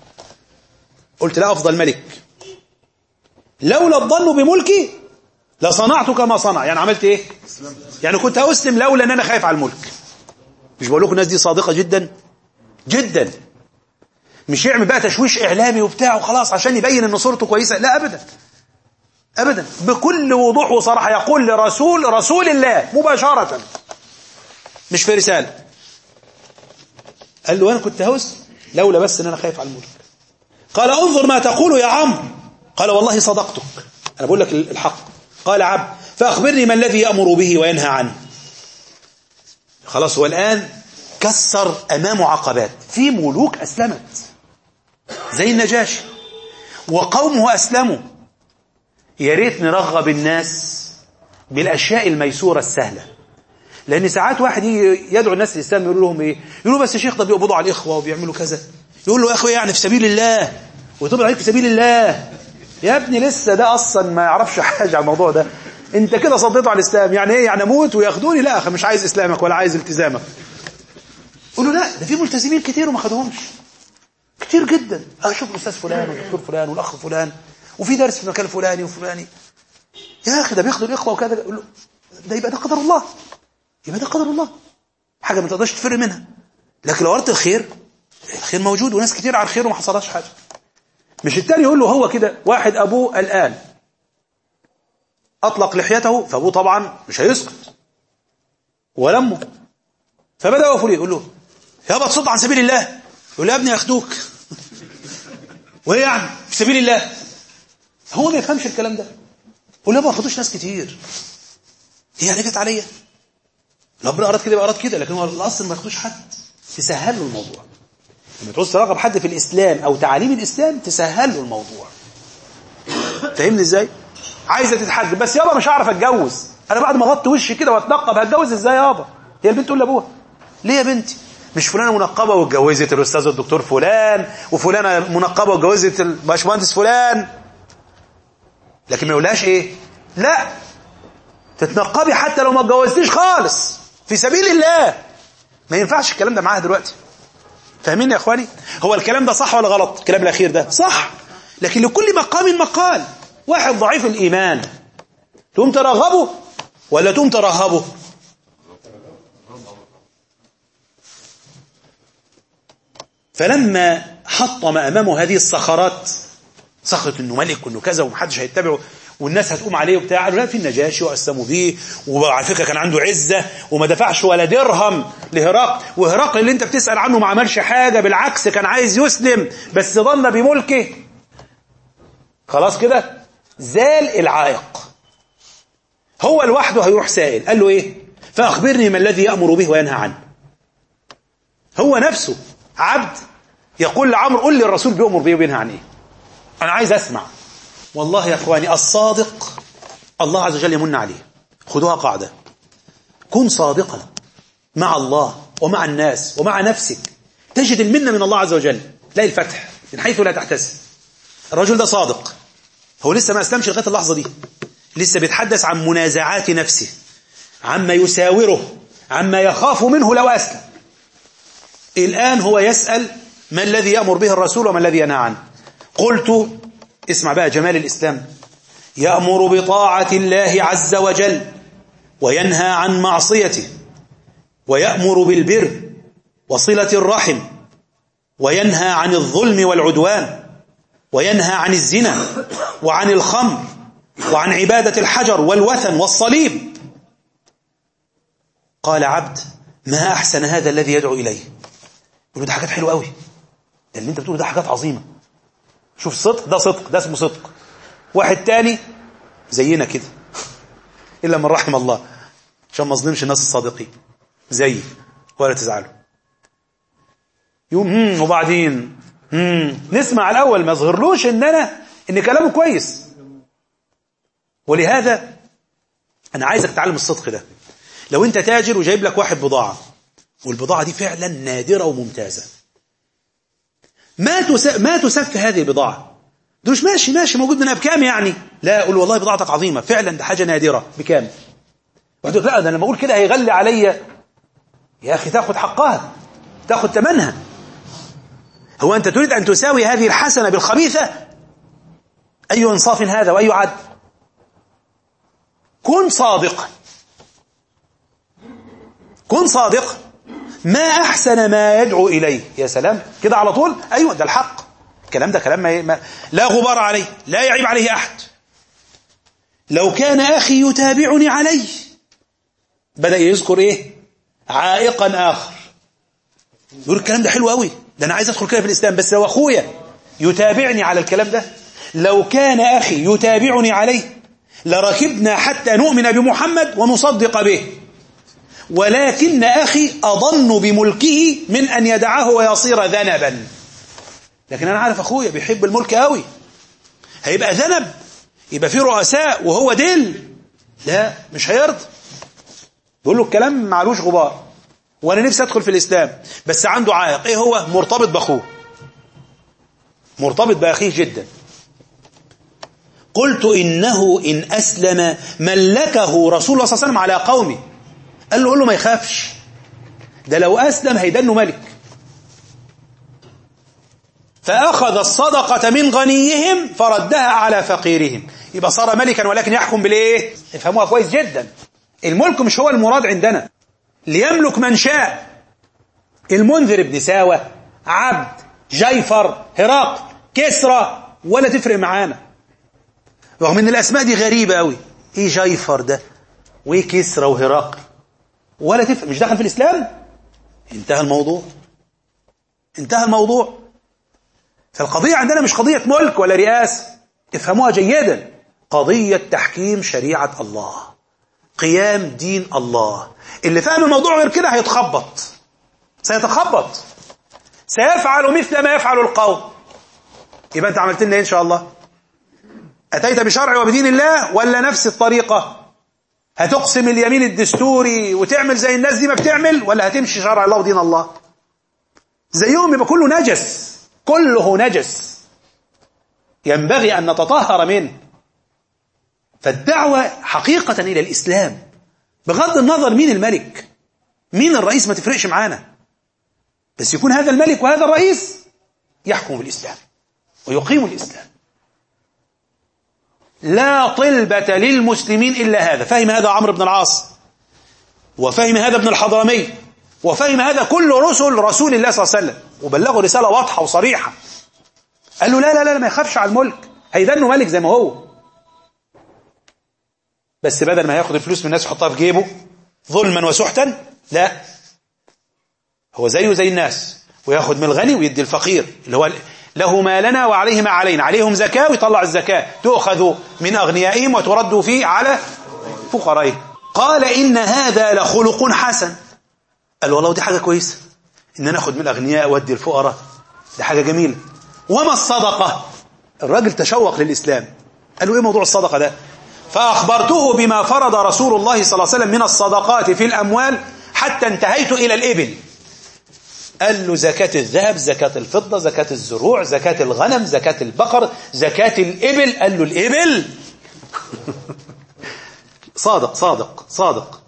Speaker 1: قلت لا أفضل ملك، لولا الظن بملكي لصنعت كما صنع. يعني عملت إيه؟ يعني كنت أسلم لولا أن أنا خايف على الملك. مش بقول لكم الناس دي صادقة جدا جدا، مش يعمل بقى تشويش إعلامي وبتاع وخلاص عشان يبين أن صورته كويسة، لا أبدا أبدا، بكل وضوح وصراحة يقول لرسول رسول الله مباشرة، مش في رسالة، قال له أنا كنت هوس لولا بس أن أنا خايف على الملك. قال انظر ما تقول يا عمرو. قال والله صدقتك، أنا بقول لك الحق. قال عبد فأخبرني ما الذي يأمر به وينهى عنه. خلاص هو الآن كسر أمامه عقبات. في ملوك أسلمت زي النجاشي وقومه أسلموا. يا ريت نرغب الناس بالأشياء الميسورة السهلة، لأن ساعات واحد يدعو الناس للإسلام يقول لهم إيه؟ يقولوا بس يا شيخ ده بيقبضوا على الإخوة وبيعملوا كذا. يقول له يا أخوي يعني في سبيل الله ويطبع عليك في سبيل الله. يا ابني لسه ده أصلا ما يعرفش حاجة عن الموضوع ده، أنت كده صديته على الإسلام. يعني إيه يعني أموت وياخدوني؟ لا أخي مش عايز إسلامك ولا عايز التزامك. قول له لا ده في ملتزمين كتير وما خدهمش كتير جدا. أشوف الأستاذ فلان والدكتور فلان والأخ فلان وفي درس في المكان الفلاني وفلاني. يا أخي ده بياخدوا الإخوة وكذا. يقول له ده يبقى ده قدر الله، يبقى ده قدر الله، حاجة ما تقدرش تفر منها. لكن لو أردت الخير، الخير موجود وناس كتير على الخير وما حصلهاش حاجة. مش التاني يقول له هو كده. واحد أبوه الآن أطلق لحيته، فأبوه طبعا مش هيسكت ولمه، فبدأ يقول يقول له يابا تصد عن سبيل الله. يقول له يا ابني ياخدوك وهي يعني في سبيل الله. هو ما يفهمش الكلام ده. يقول له يابا ما خدوش ناس كتير، هي يعني جت عليا، ربنا أراد كده يبقى أراد كده، لكن هو الأصل ما ياخدوش حد، تسهل له الموضوع. لما تعوز تراقب حد في الإسلام أو تعاليم الإسلام تسهل له الموضوع. فاهمني إزاي؟ عايزة تتحجب بس يابا مش هعرف أتجوز، أنا بعد ما غطت وشي كده واتنقب هتجوز إزاي يابا؟ هي البنت تقول لأبوها ليه يا بنتي؟ مش فلانة منقبة واتجوزت الأستاذ والدكتور فلان، وفلانة منقبة واتجوزت الباشمهندس فلان. لكن ما يقولهاش إيه؟ لا تتنقبي حتى لو ما اتجوزتيش خالص في سبيل الله. ما ينفعش الكلام ده معاها دلوقتي. فاهمين يا اخواني؟ هو الكلام ده صح ولا غلط؟ الكلام الاخير ده صح، لكن لكل مقام مقال. واحد ضعيف الايمان تقوم ترغبه ولا تقوم ترهبه؟ فلما حطم امامه هذه الصخرات، صخرة انه ملك وانه كذا ومحدش هيتبعه والناس هتقوم عليه وبتاع، قالوا لا في النجاشي واسلموا بيه، وعلى فكره كان عنده عزه وما دفعش ولا درهم لهرقل، وهرقل اللي انت بتسال عنه ما عملش حاجه، بالعكس كان عايز يسلم بس ظن بملكه. خلاص كده زال العائق. هو لوحده هيروح سائل، قال له ايه؟ فاخبرني ما الذي يامر به وينهى عنه. هو نفسه عبد يقول لعمرو قل لي الرسول بيأمر به وبينهى عن ايه؟ انا عايز اسمع. والله يا اخواني الصادق الله عز وجل يمن عليه. خذوها قاعدة، كن صادقا مع الله ومع الناس ومع نفسك تجد المنة من الله عز وجل، تلاقي الفتح من حيث لا تحتسب. الرجل ده صادق، هو لسه ما أسلمش لغاية اللحظة دي، لسه بيتحدث عن منازعات نفسه، عما يساوره، عما يخاف منه لو أسلم. الآن هو يسأل ما الذي يأمر به الرسول وما الذي ينهى عنه. قلت اسمع بقى جمال الإسلام، يأمر بطاعة الله عز وجل وينهى عن معصيته، ويأمر بالبر وصلة الرحم، وينهى عن الظلم والعدوان، وينهى عن الزنا وعن الخمر وعن عبادة الحجر والوثن والصليب. قال عبد ما أحسن هذا الذي يدعو إليه. يقول ده حاجات حلوة قوي، ده اللي انت بتقوله ده حاجات عظيمة. شوف صدق، ده صدق، ده اسمه صدق. واحد تاني زينا كده إلا من رحم الله، عشان ما اظلمش الناس الصادقين زي ولا تزعلوا. يوم هم وبعدين هم نسمع الأول ما يظهرلوش إن أنا إن كلامه كويس. ولهذا أنا عايزك تتعلم الصدق ده. لو أنت تاجر وجايب لك واحد بضاعة والبضاعة دي فعلا نادرة وممتازة، ما تس... ما تسف هذه البضاعة، ده مش ماشي ماشي موجود منها بكام يعني؟ لا، أقول والله بضاعتك عظيمة فعلا، ده حاجة نادرة بكام؟ واحد يقول لا ده أنا لما أقول كده هيغلي عليا. يا أخي تاخد حقها، تاخد ثمنها. هو أنت تريد أن تساوي هذه الحسنة بالخبيثة؟ أي إنصاف هذا وأي عدل؟ كن صادق، كن صادق. ما أحسن ما يدعو إليه. يا سلام كده على طول. أيوة ده الحق. الكلام ده كلام ما ما لا غبار عليه، لا يعيب عليه أحد. لو كان أخي يتابعني عليه، بدأ يذكر إيه؟ عائقا آخر. يقول الكلام ده حلو قوي، ده أنا عايز أدخل كده في الإسلام، بس لو أخويا يتابعني على الكلام ده، لو كان أخي يتابعني عليه لركبنا حتى نؤمن بمحمد ونصدق به، ولكن أخي أظن بملكه من أن يدعه ويصير ذنبا. لكن أنا عارف أخويا بيحب الملك قوي، هيبقى ذنب، يبقى فيه رؤساء وهو ديل، لا مش هيرضى. بيقول له الكلام معلوش غبار، وأنا نفسي أدخل في الإسلام، بس عنده عائق. إيه هو؟ مرتبط بأخوه، مرتبط بأخيه جدا. قلت إنه إن أسلم ملكه رسول الله صلى الله عليه وسلم على قومه. قال له قل له ما يخافش، ده لو أسلم هيدنه ملك. فأخذ الصدقة من غنيهم فردها على فقيرهم. يبقى صار ملكا ولكن يحكم بالإيه؟ افهموها كويس جدا. الملك مش هو المراد عندنا، ليملك من شاء. المنذر بن ساوة، عبد، جيفر، هرقل، كسرى، ولا تفرق معانا، رغم ان الاسماء دي غريبة قوي. ايه جيفر ده وايه كسرى وهرقل؟ ولا تفرق، مش داخل في الاسلام. انتهى الموضوع، انتهى الموضوع. فالقضية عندنا مش قضية ملك ولا رئاسة، افهموها جيدا. قضية تحكيم شريعة الله، قيام دين الله. اللي فهم الموضوع غير كده هيتخبط، سيتخبط، سيفعل مثل ما يفعل القوم. يبقى انت عملت لنا ايه ان شاء الله؟ أتيت بشرع وبدين الله ولا نفس الطريقة؟ هتقسم اليمين الدستوري وتعمل زي الناس دي ما بتعمل، ولا هتمشي شرع الله ودين الله زيهم؟ يبقى كله نجس، كله نجس، ينبغي أن نتطهر منه. فالدعوة حقيقة إلى الإسلام، بغض النظر مين الملك مين الرئيس ما تفرقش معانا، بس يكون هذا الملك وهذا الرئيس يحكم بالإسلام ويقيم الإسلام. لا طلبة للمسلمين إلا هذا. فهم هذا عمرو بن العاص، وفهم هذا ابن الحضرمي، وفهم هذا كل رسل رسول الله صلى الله عليه وسلم، وبلغوا رسالة واضحة وصريحة. قال له لا لا لا ما يخافش على الملك، هيدنه ملك زي ما هو، بس بدل ما هياخد الفلوس من الناس يحطها في جيبه ظلما وسحتا، لا، هو زيه زي الناس، وياخد من الغني ويدي الفقير اللي هو له ما لنا وعليه ما علينا، عليهم زكاة ويطلع الزكاة، تؤخذ من أغنيائهم وترد فيه على فقرائهم. قال إن هذا لخلق حسن. قال والله دي حاجة كويسة إن ناخد من الأغنياء وادي الفقراء، دي حاجة جميلة. وما الصدقة؟ الراجل تشوق للإسلام، قال له إيه موضوع الصدقة ده؟ فأخبرته بما فرض رسول الله صلى الله عليه وسلم من الصدقات في الأموال حتى انتهيت إلى الإبل. قال له زكاة الذهب، زكاة الفضة، زكاة الزروع، زكاة الغنم، زكاة البقر، زكاة الإبل. قال له الإبل؟ صادق صادق صادق.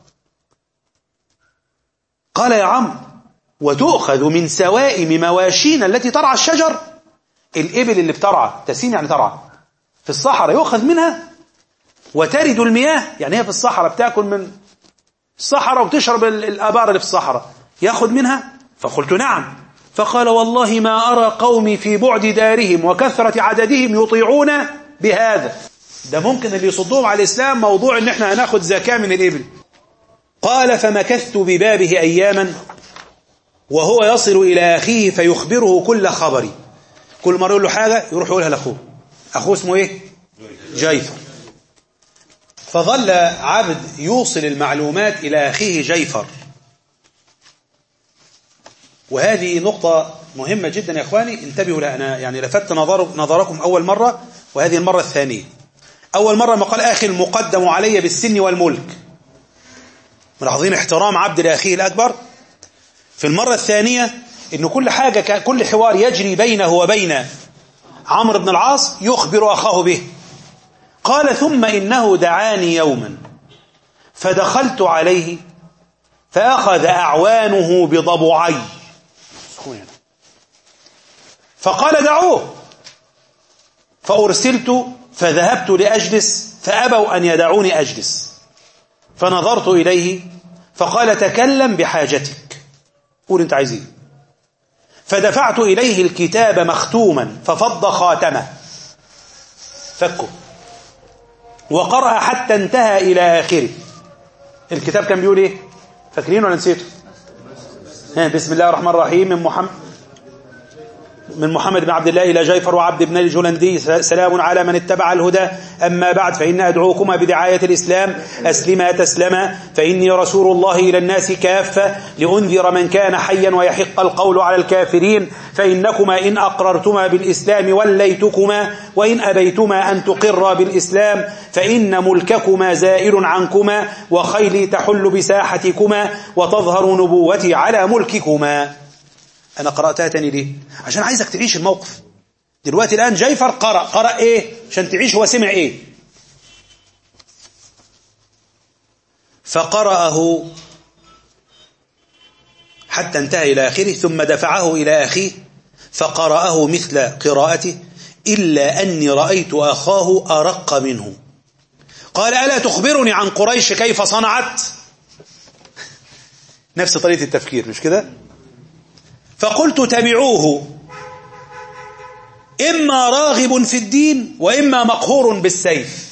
Speaker 1: قال يا عم وتؤخذ من سوائم مواشينا التي ترعى الشجر. الإبل اللي بترعى، تسيم يعني ترعى في الصحراء، يؤخذ منها. وترد المياه، يعني هي في الصحراء بتاكل من الصحراء وتشرب الآبار اللي في الصحراء، ياخذ منها. فقلت نعم. فقال والله ما أرى قومي في بعد دارهم وكثرة عددهم يطيعون بهذا. ده ممكن اللي يصدوهم على الإسلام موضوع إن احنا هناخد زكاة من الإبل. قال فمكثت ببابه أياما وهو يصل إلى أخيه فيخبره كل خبري. كل مرة يقول له حاجة يروح يقولها لأخوه. أخوه اسمه إيه؟ جيفر. فظل عبد يوصل المعلومات إلى أخيه جيفر. وهذه نقطة مهمة جدا يا إخواني، انتبهوا لها. أنا يعني لفت نظر نظركم أول مرة، وهذه المرة الثانية. أول مرة ما قال أخي المقدم علي بالسن والملك، ملاحظين احترام عبد لأخيه الأكبر. في المرة الثانية إن كل حاجة، كل حوار يجري بينه وبين عمرو بن العاص يخبر أخاه به. قال ثم إنه دعاني يوما فدخلت عليه فأخذ أعوانه بضبعي. فقال دعوه، فأرسلت فذهبت لأجلس فأبوا أن يدعوني أجلس، فنظرت إليه فقال تكلم بحاجتك، قول أنت عايز إيه. فدفعت إليه الكتاب مختوما ففض خاتمه فكه وقرأ حتى انتهى إلى آخره. الكتاب كان بيقول إيه؟ فاكرين ولا نسيته؟ بسم الله الرحمن الرحيم، من محمد من محمد بن عبد الله إلى جيفر وعبد بن الجلندي، سلام على من اتبع الهدى، أما بعد فإن أدعوكما بدعاية الإسلام أسلما تسلما، فإني رسول الله إلى الناس كافة لأنذر من كان حيا ويحق القول على الكافرين، فإنكما إن أقررتما بالإسلام وليتكما، وإن أبيتما أن تقرا بالإسلام فإن ملككما زائر عنكما، وخيلي تحل بساحتكما، وتظهر نبوتي على ملككما. أنا قرأتها تاني ليه؟ عشان عايزك تعيش الموقف. دلوقتي الآن جيفر قرأ قرأ إيه؟ عشان تعيش هو سمع إيه؟ فقرأه حتى انتهى إلى آخره، ثم دفعه إلى أخيه فقرأه مثل قراءته، إلا أني رأيت أخاه أرق منه. قال ألا تخبرني عن قريش كيف صنعت؟ نفس طريقة التفكير مش كده؟ فقلت تبعوه إما راغب في الدين وإما مقهور بالسيف.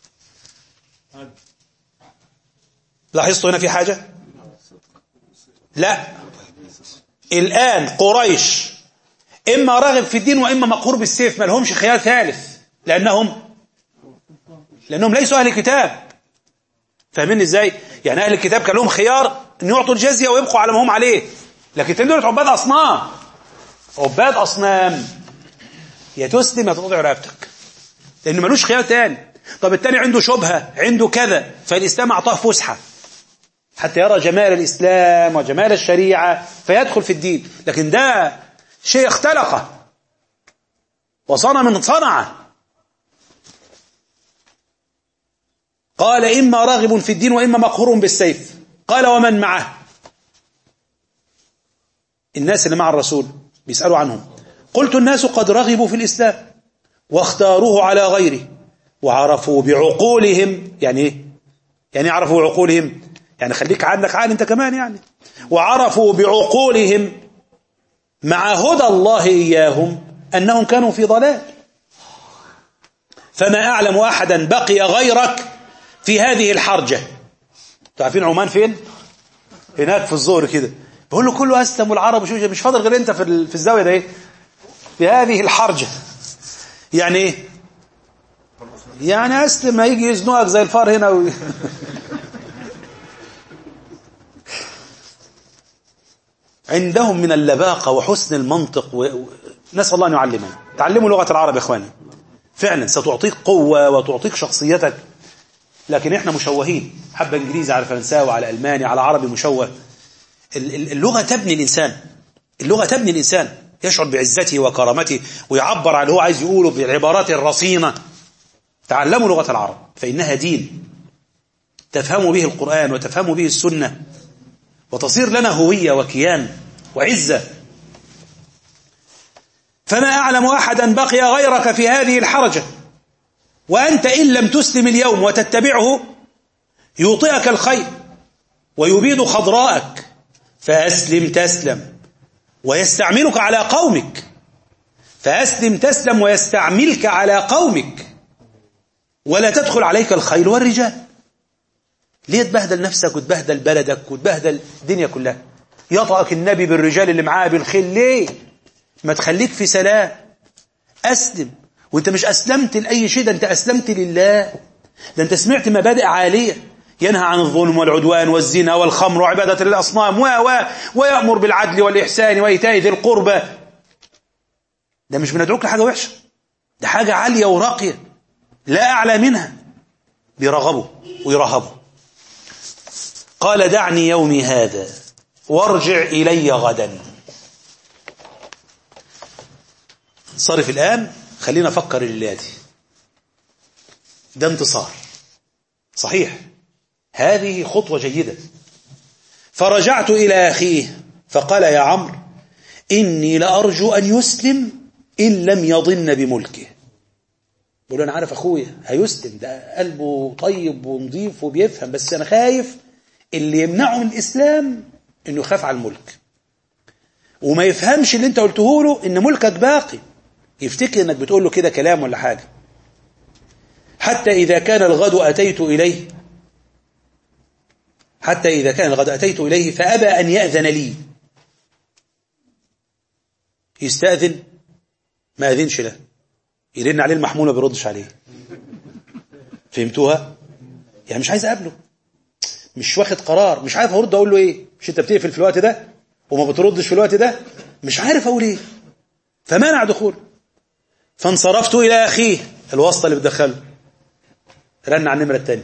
Speaker 1: لاحظتوا هنا في حاجة؟ لا، الآن قريش إما راغب في الدين وإما مقهور بالسيف، ما لهمش خيار ثالث، لأنهم لأنهم ليسوا أهل كتاب. فاهمين إزاي؟ يعني أهل الكتاب كان لهم خيار أن يعطوا الجزية ويبقوا على ما هم عليه، لكن تندرت عباد أصنام عباد أصنام يا تسلم يا تقطع رقبتك، لأنه ملوش خيار تاني. طب التاني عنده شبهة، عنده كذا، فالإسلام أعطاه فسحة حتى يرى جمال الإسلام وجمال الشريعة فيدخل في الدين، لكن ده شيء اختلقه وصنم صنعه. قال إما راغب في الدين وإما مقهور بالسيف. قال ومن معه؟ الناس اللي مع الرسول بيسألوا عنهم. قلت الناس قد رغبوا في الإسلام واختاروه على غيره وعرفوا بعقولهم. يعني ايه؟ يعني عرفوا بعقولهم، يعني خليك عندك عقل انت كمان يعني. وعرفوا بعقولهم مع هدى الله إياهم أنهم كانوا في ضلال، فما أعلم أحدا بقي غيرك في هذه الحرجة. تعرفين عمان فين؟ هناك في الظهر كده، بقول له كله أسلم والعرب مش فاضل غير أنت في في الزاوية ده. إيه في هذه الحرجة؟ يعني إيه؟ يعني أسلم ما يجي يزنوك زي الفار هنا و... عندهم من اللباقة وحسن المنطق و... نسأل الله أن يعلمنا. تعلموا لغة العرب يا إخواني، فعلا ستعطيك قوة وتعطيك شخصيتك. لكن إحنا مشوهين، حبة إنجليزي على فرنساوي على ألماني على عربي مشوه. اللغة تبني الإنسان، اللغة تبني الإنسان، يشعر بعزته وكرامته ويعبر عن اللي هو عايز يقوله بالعبارات الرصينة. تعلموا لغة العرب فإنها دين تفهموا به القرآن وتفهموا به السنة، وتصير لنا هوية وكيان وعزة. فما أعلم أحدا بقي غيرك في هذه الحرجة، وأنت إن لم تسلم اليوم وتتبعه يوطئك الخير ويبيد خضراءك، فأسلم تسلم ويستعملك على قومك، فأسلم تسلم ويستعملك على قومك، ولا تدخل عليك الخيل والرجال. ليه تبهدل نفسك وتبهدل بلدك وتبهدل الدنيا كلها؟ يطأك النبي بالرجال اللي معاه بالخيل ليه؟ ما تخليك في سلام. أسلم، وانت مش أسلمت لأي شيء، ده انت أسلمت لله. ده انت سمعت مبادئ عالية ينهى عن الظلم والعدوان والزنا والخمر وعبادة الأصنام و و ويأمر بالعدل والإحسان وإيتاء ذي القربى. ده مش بندعوك لحاجة وحشة، ده حاجة عالية وراقية لا أعلى منها. بيرغبوا ويرهبوا. قال دعني يومي هذا وارجع إلي غدا. صرف الآن، خلينا نفكر الليلة دي. ده انتصار صحيح، هذه خطوة جيدة. فرجعت إلى أخيه فقال يا عمرو إني لأرجو أن يسلم إن لم يضن بملكه. بقول أنا عارف أخويا هيسلم، ده قلبه طيب ونظيف وبيفهم، بس أنا خايف اللي يمنعه من الإسلام إنه يخاف على الملك، وما يفهمش اللي أنت قلته له إن ملكك باقي، يفتكر إنك بتقول له كده كلام ولا حاجة. حتى إذا كان الغد أتيت إليه حتى إذا كان الغد أتيت إليه فأبى أن يأذن لي. يستأذن ما أذنش له، يرن عليه المحمول ما بيردش عليه. فهمتوها؟ يعني مش عايز أقابله، مش واخد قرار، مش عارف أرد أقول له إيه. مش أنت بتقفل في الوقت ده وما بتردش في الوقت ده، مش عارف أقول إيه، فمنع دخول. فانصرفت إلى أخيه الواسطة اللي بدخله، رن على النمرة الثانية،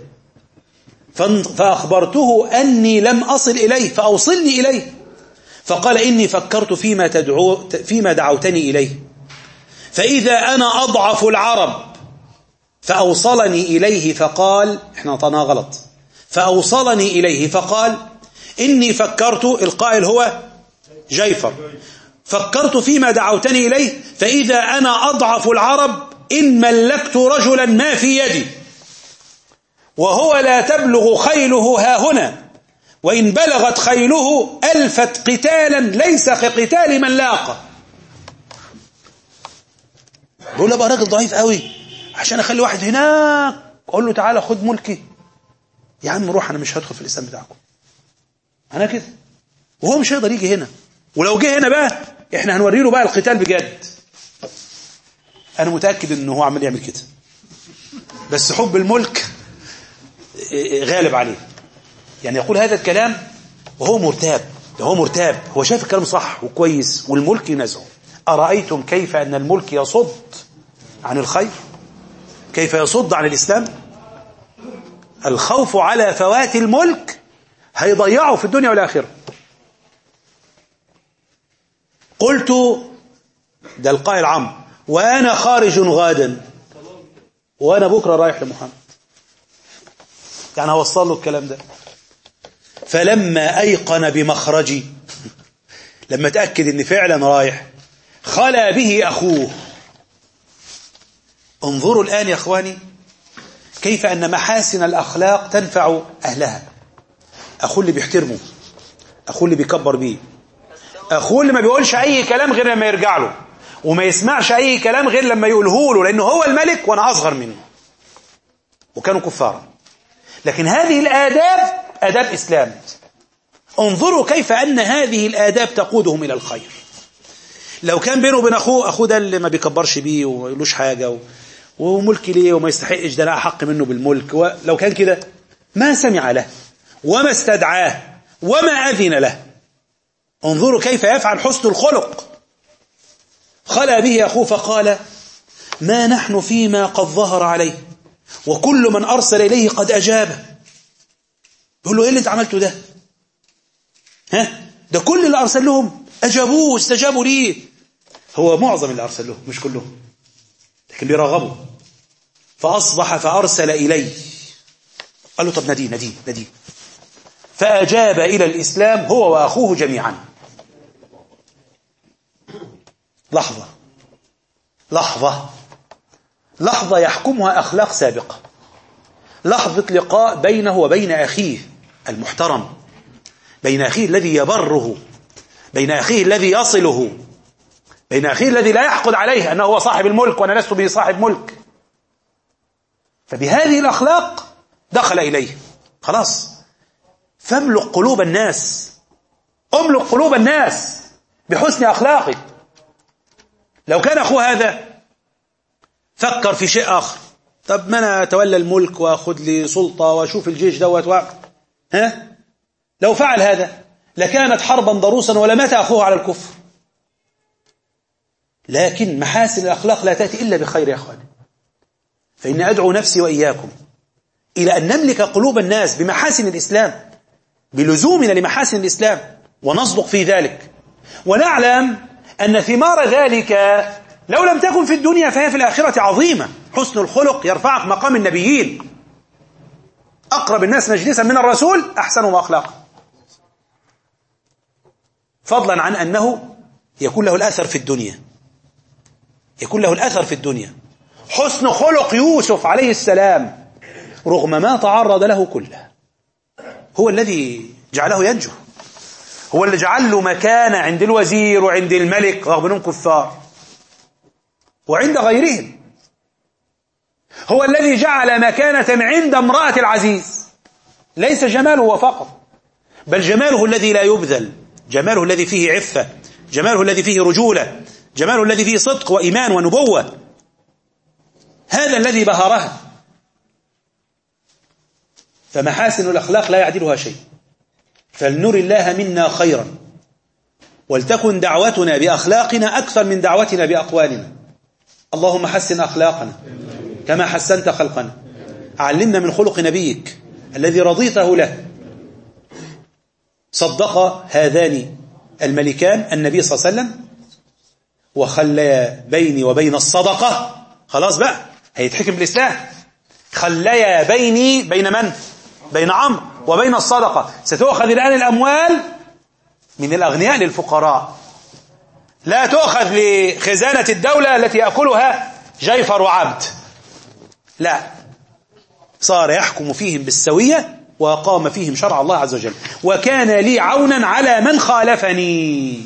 Speaker 1: فأخبرته أني لم أصل إليه فأوصلني إليه. فقال إني فكرت فيما, تدعو فيما دعوتني إليه، فإذا أنا أضعف العرب. فأوصلني إليه فقال، إحنا نطقناها غلط، فأوصلني إليه فقال إني فكرت، القائل هو جيفر، فكرت فيما دعوتني إليه، فإذا أنا أضعف العرب إن ملكت رجلا ما في يدي وهو لا تبلغ خيله ها هنا، وإن بلغت خيله ألفت قتالا ليس كقتال من لاقى. بقول له بقى راجل ضعيف قوي عشان أخلي واحد هناك أقول له تعالى خد ملكي؟ يا عم روح، أنا مش هدخل في الإسلام بتاعكم أنا كده. وهو مش هيقدر يجي هنا، ولو جه هنا بقى إحنا هنوري له بقى القتال بجد. أنا متأكد إنه هو عمال يعمل كده، بس حب الملك غالب عليه. يعني يقول هذا الكلام وهو مرتاب، ده هو مرتاب، هو شايف الكلام صح وكويس والملك ينزعه. أرأيتم كيف أن الملك يصد عن الخير، كيف يصد عن الإسلام؟ الخوف على فوات الملك هيضيعه في الدنيا والآخرة. قلت، ده القائل عمرو، وأنا خارج غادا، وأنا بكرة رايح لمحمد، يعني هوصل له الكلام ده. فلما أيقن بمخرجي، لما تأكد إن فعلا رايح، خلى به أخوه. انظروا الآن يا أخواني كيف أن محاسن الأخلاق تنفع أهلها. أخوه اللي بيحترمه، أخوه اللي بيكبر بيه، أخوه اللي ما بيقولش أي كلام غير لما يرجع له، وما يسمعش أي كلام غير لما يقوله له، لأنه هو الملك وأنا أصغر منه، وكانوا كفارا. لكن هذه الآداب آداب إسلام. انظروا كيف أن هذه الآداب تقودهم إلى الخير. لو كان بينه وبين أخوه، أخوه ده اللي ما بيكبرش بيه وما يقولوش حاجة و... وملك ليه وما يستحقش، ده لا أحق منه بالملك، ولو كان كده ما سمع له وما استدعاه وما أذن له. انظروا كيف يفعل حسن الخلق. خلى به أخوه فقال ما نحن فيما قد ظهر عليه، وكل من أرسل إليه قد أجابه. يقول له إيه اللي أنت عملته ده؟ ها؟ ده كل اللي أرسل لهم أجابوه واستجابوا ليه. هو معظم اللي أرسل لهم مش كلهم، لكن بيرغبوا. فأصبح فأرسل إليه، قال له طب نديه نديه نديه فأجاب إلى الإسلام هو وأخوه جميعا. لحظة لحظة لحظة يحكمها أخلاق سابقة. لحظة لقاء بينه وبين أخيه المحترم، بين أخيه الذي يبره، بين أخيه الذي يصله، بين أخيه الذي لا يحقد عليه أنه هو صاحب الملك وأنا لست به صاحب ملك. فبهذه الأخلاق دخل إليه. خلاص، فاملق قلوب الناس، املق قلوب الناس بحسن أخلاقك. لو كان أخوه هذا فكر في شيء آخر، طب ما أنا أتولى الملك وأخذ لي سلطة وأشوف الجيش دوت و... ها؟ لو فعل هذا لكانت حربا ضروسا ولمات أخوه على الكفر. لكن محاسن الأخلاق لا تأتي إلا بخير يا أخواني. فإن أدعو نفسي وإياكم إلى أن نملك قلوب الناس بمحاسن الإسلام، بلزومنا لمحاسن الإسلام، ونصدق في ذلك، ونعلم أن ثمار ذلك لو لم تكن في الدنيا فهي في الآخرة عظيمة. حسن الخلق يرفعك مقام النبيين. أقرب الناس مجلسا من الرسول أحسنهم أخلاقا، فضلا عن أنه يكون له الأثر في الدنيا. يكون له الأثر في الدنيا. حسن خلق يوسف عليه السلام رغم ما تعرض له كله هو الذي جعله ينجو، هو اللي جعل له مكانة عند الوزير وعند الملك رغم أنهم كفار وعند غيرهم، هو الذي جعل مكانة عند امرأة العزيز. ليس جماله فقط، بل جماله الذي لا يبذل، جماله الذي فيه عفة، جماله الذي فيه رجولة، جماله الذي فيه صدق وإيمان ونبوة، هذا الذي بهرها. فمحاسن الأخلاق لا يعدلها شيء، فلنري الله منا خيرا، ولتكن دعوتنا بأخلاقنا أكثر من دعوتنا بأقوالنا. اللهم حسن أخلاقنا كما حسنت خلقنا، علمنا من خلق نبيك الذي رضيته له. صدق هذان الملكان النبي صلى الله عليه وسلم وخليا بيني وبين الصدقة، خلاص بقى هيتحكم بالإسلام، خليا بيني بين من؟ بين عمرو وبين الصدقة. ستؤخذ الآن الأموال من الأغنياء للفقراء، لا تؤخذ لخزانة الدولة التي يأكلها جيفر وعبد، لا، صار يحكم فيهم بالسوية وقام فيهم شرع الله عز وجل. وكان لي عونا على من خالفني.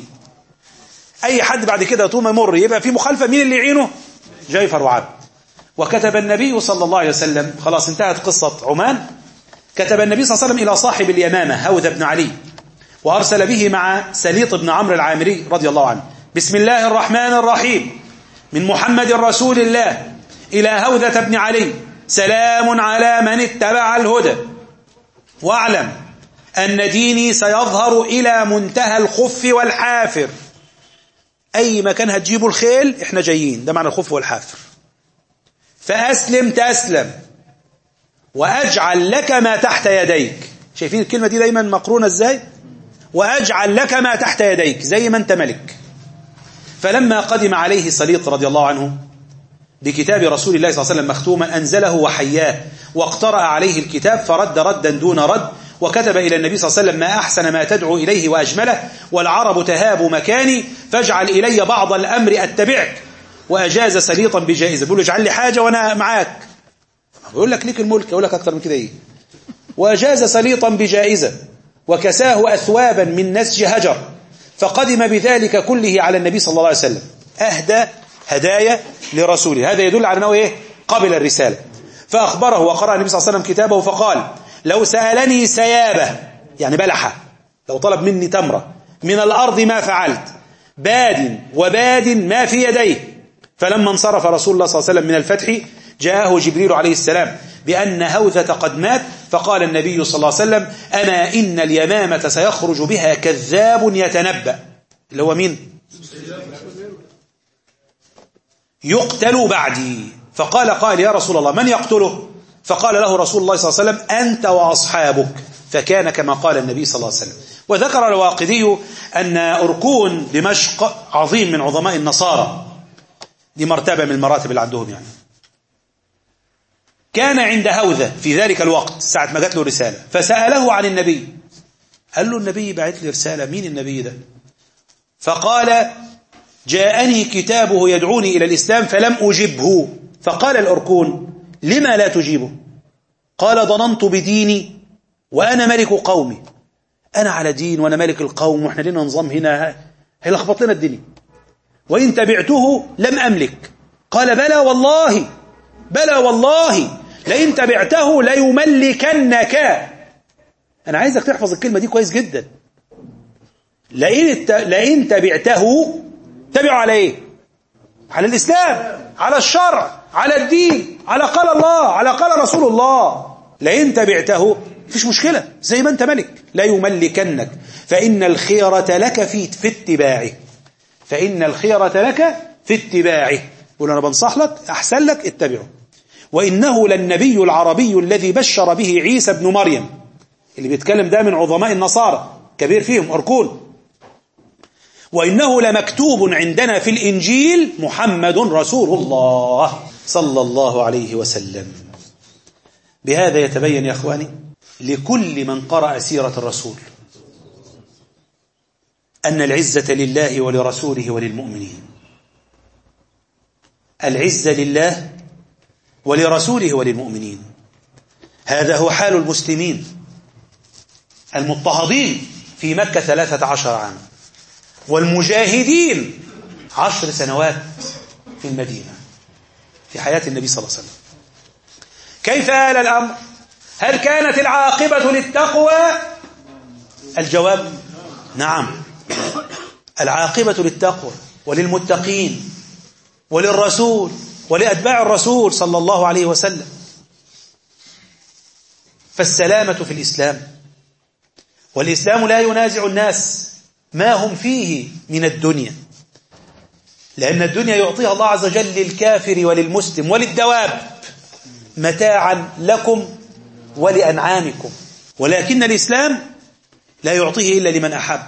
Speaker 1: أي حد بعد كده طول ما يمر يبقى في مخالفة، مين اللي يعينه؟ جيفر وعبد. وكتب النبي صلى الله عليه وسلم، خلاص انتهت قصة عمان، كتب النبي صلى الله عليه وسلم إلى صاحب اليمامة هوذا بن علي، وأرسل به مع سليط بن عمرو العامري رضي الله عنه: بسم الله الرحمن الرحيم، من محمد رسول الله إلى هوذة بن علي، سلام على من اتبع الهدى، واعلم أن ديني سيظهر إلى منتهى الخف والحافر. أي مكان هتجيبوا الخيل احنا جايين، ده معنى الخف والحافر. فأسلم تأسلم وأجعل لك ما تحت يديك. شايفين الكلمة دي دايما مقرونة ازاي؟ وأجعل لك ما تحت يديك، زي ما انت ملك. فلما قدم عليه سليط رضي الله عنه بكتاب رسول الله صلى الله عليه وسلم مختوما، أنزله وحياه واقترأ عليه الكتاب فرد ردا دون رد، وكتب إلى النبي صلى الله عليه وسلم: ما أحسن ما تدعو إليه وأجمله، والعرب تهاب مكاني، فاجعل إلي بعض الأمر أتبعك. وأجاز سليطا بجائزة، بيقول له اجعل لي حاجة وأنا معاك، بيقول لك ليك الملك، يقول لك أكتر من كده إيه. وأجاز سليطا بجائزة وكساه أثوابا من نسج هجر، فقدم بذلك كله على النبي صلى الله عليه وسلم، أهدى هدايا لرسوله. هذا يدل على أنه إيه؟ قبل الرسالة. فأخبره وقرأ النبي صلى الله عليه وسلم كتابه فقال: لو سألني سيابة، يعني بلحة، لو طلب مني تمرة من الأرض ما فعلت، باد وباد ما في يديه. فلما انصرف رسول الله صلى الله عليه وسلم من الفتح، جاءه جبريل عليه السلام بأن هوذة قد مات، فقال النبي صلى الله عليه وسلم: أما إن اليمامة سيخرج بها كذاب يتنبأ، اللي هو مين؟ يقتل بعدي. فقال قال: يا رسول الله من يقتله؟ فقال له رسول الله صلى الله عليه وسلم: أنت وأصحابك. فكان كما قال النبي صلى الله عليه وسلم. وذكر الواقدي أن أركون دمشق عظيم من عظماء النصارى، دي مرتبة من المراتب اللي عندهم يعني، كان عند هوذة في ذلك الوقت ساعة ما جات له رسالة، فسأله عن النبي، قال له: النبي بعت لي رسالة. مين النبي ده؟ فقال: جاءني كتابه يدعوني إلى الإسلام فلم أجبه. فقال الأركون: لما لا تجيبه؟ قال: ظننت بديني وأنا ملك قومي، أنا على دين وأنا ملك القوم، وإحنا لنا نظام هنا هيلخبط لنا الدنيا، وإن تبعته لم أملك. قال: بلى والله، بلى والله، لئن تبعته ليملكنك. أنا عايزك تحفظ الكلمة دي كويس جدا. لئن لئن تبعته، تبعه على إيه؟ على الإسلام، على الشرع، على الدين، على قال الله، على قال رسول الله. لئن تبعته فيش مشكلة، زي ما أنت ملك، لا يملكنك، فإن الخيرة لك في في اتباعه، فإن الخيرة لك في اتباعه. قول أنا بنصح لك، أحسن لك، اتبعه. وإنه للنبي العربي الذي بشر به عيسى بن مريم. اللي بيتكلم ده من عظماء النصارى، كبير فيهم أركون. وإنه لمكتوب عندنا في الإنجيل محمد رسول الله صلى الله عليه وسلم. بهذا يتبين يا أخواني لكل من قرأ سيرة الرسول أن العزة لله ولرسوله وللمؤمنين. العزة لله ولرسوله وللمؤمنين. هذا هو حال المسلمين المضطهدين في مكة ثلاثة عشر عام، والمجاهدين عشر سنوات في المدينة في حياة النبي صلى الله عليه وسلم. كيف آل الأمر؟ هل كانت العاقبة للتقوى؟ الجواب نعم، العاقبة للتقوى وللمتقين وللرسول ولأتباع الرسول صلى الله عليه وسلم. فالسلامة في الإسلام، والإسلام لا ينازع الناس ما هم فيه من الدنيا، لأن الدنيا يعطيها الله عز وجل للكافر وللمسلم وللدواب متاعا لكم ولأنعامكم، ولكن الإسلام لا يعطيه إلا لمن أحب.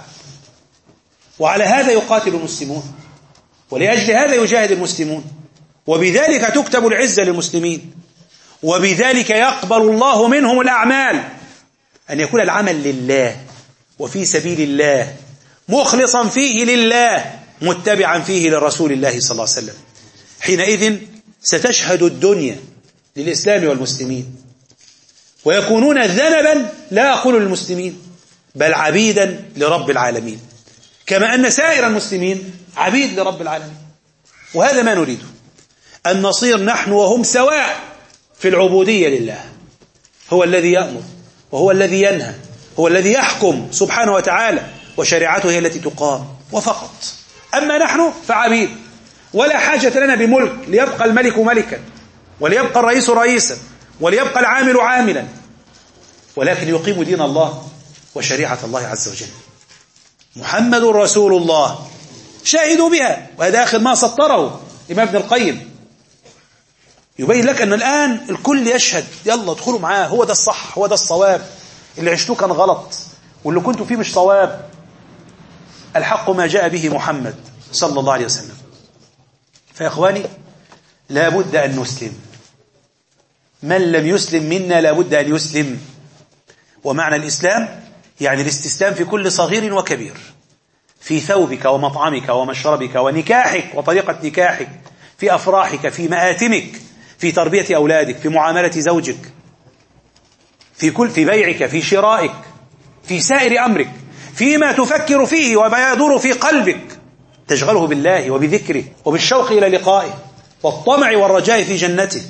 Speaker 1: وعلى هذا يقاتل المسلمون، ولأجل هذا يجاهد المسلمون، وبذلك تكتب العزة للمسلمين، وبذلك يقبل الله منهم الأعمال، أن يكون العمل لله وفي سبيل الله مخلصا فيه لله متبعا فيه لرسول الله صلى الله عليه وسلم. حينئذ ستشهد الدنيا للإسلام والمسلمين، ويكونون ذنبا لا أقول للمسلمين بل عبيدا لرب العالمين، كما أن سائر المسلمين عبيد لرب العالمين. وهذا ما نريده، أن نصير نحن وهم سواء في العبودية لله. هو الذي يأمر وهو الذي ينهى، هو الذي يحكم سبحانه وتعالى، وشريعته هي التي تقام وفقط. أما نحن فعبيد، ولا حاجة لنا بملك ليبقى الملك ملكا، وليبقى الرئيس رئيسا، وليبقى العامل عاملا، ولكن يقيم دين الله وشريعة الله عز وجل. محمد رسول الله شاهدوا بها، وهذا آخر ما سطره الإمام ابن القيم، يبين لك أن الآن الكل يشهد، يلا ادخلوا معاه، هو ده الصح، هو ده الصواب، اللي عشتوه كان غلط، واللي كنتوا فيه مش صواب. الحق ما جاء به محمد صلى الله عليه وسلم. فيا إخواني، لا بد أن نسلم، من لم يسلم منا لا بد أن يسلم. ومعنى الإسلام يعني الاستسلام في كل صغير وكبير، في ثوبك ومطعمك ومشربك ونكاحك وطريقة نكاحك، في أفراحك، في مآتمك، في تربية أولادك، في معاملة زوجك، في كل في بيعك، في شرائك، في سائر أمرك، فيما تفكر فيه وما يدور في قلبك، تشغله بالله وبذكره وبالشوق إلى لقائه والطمع والرجاء في جنته.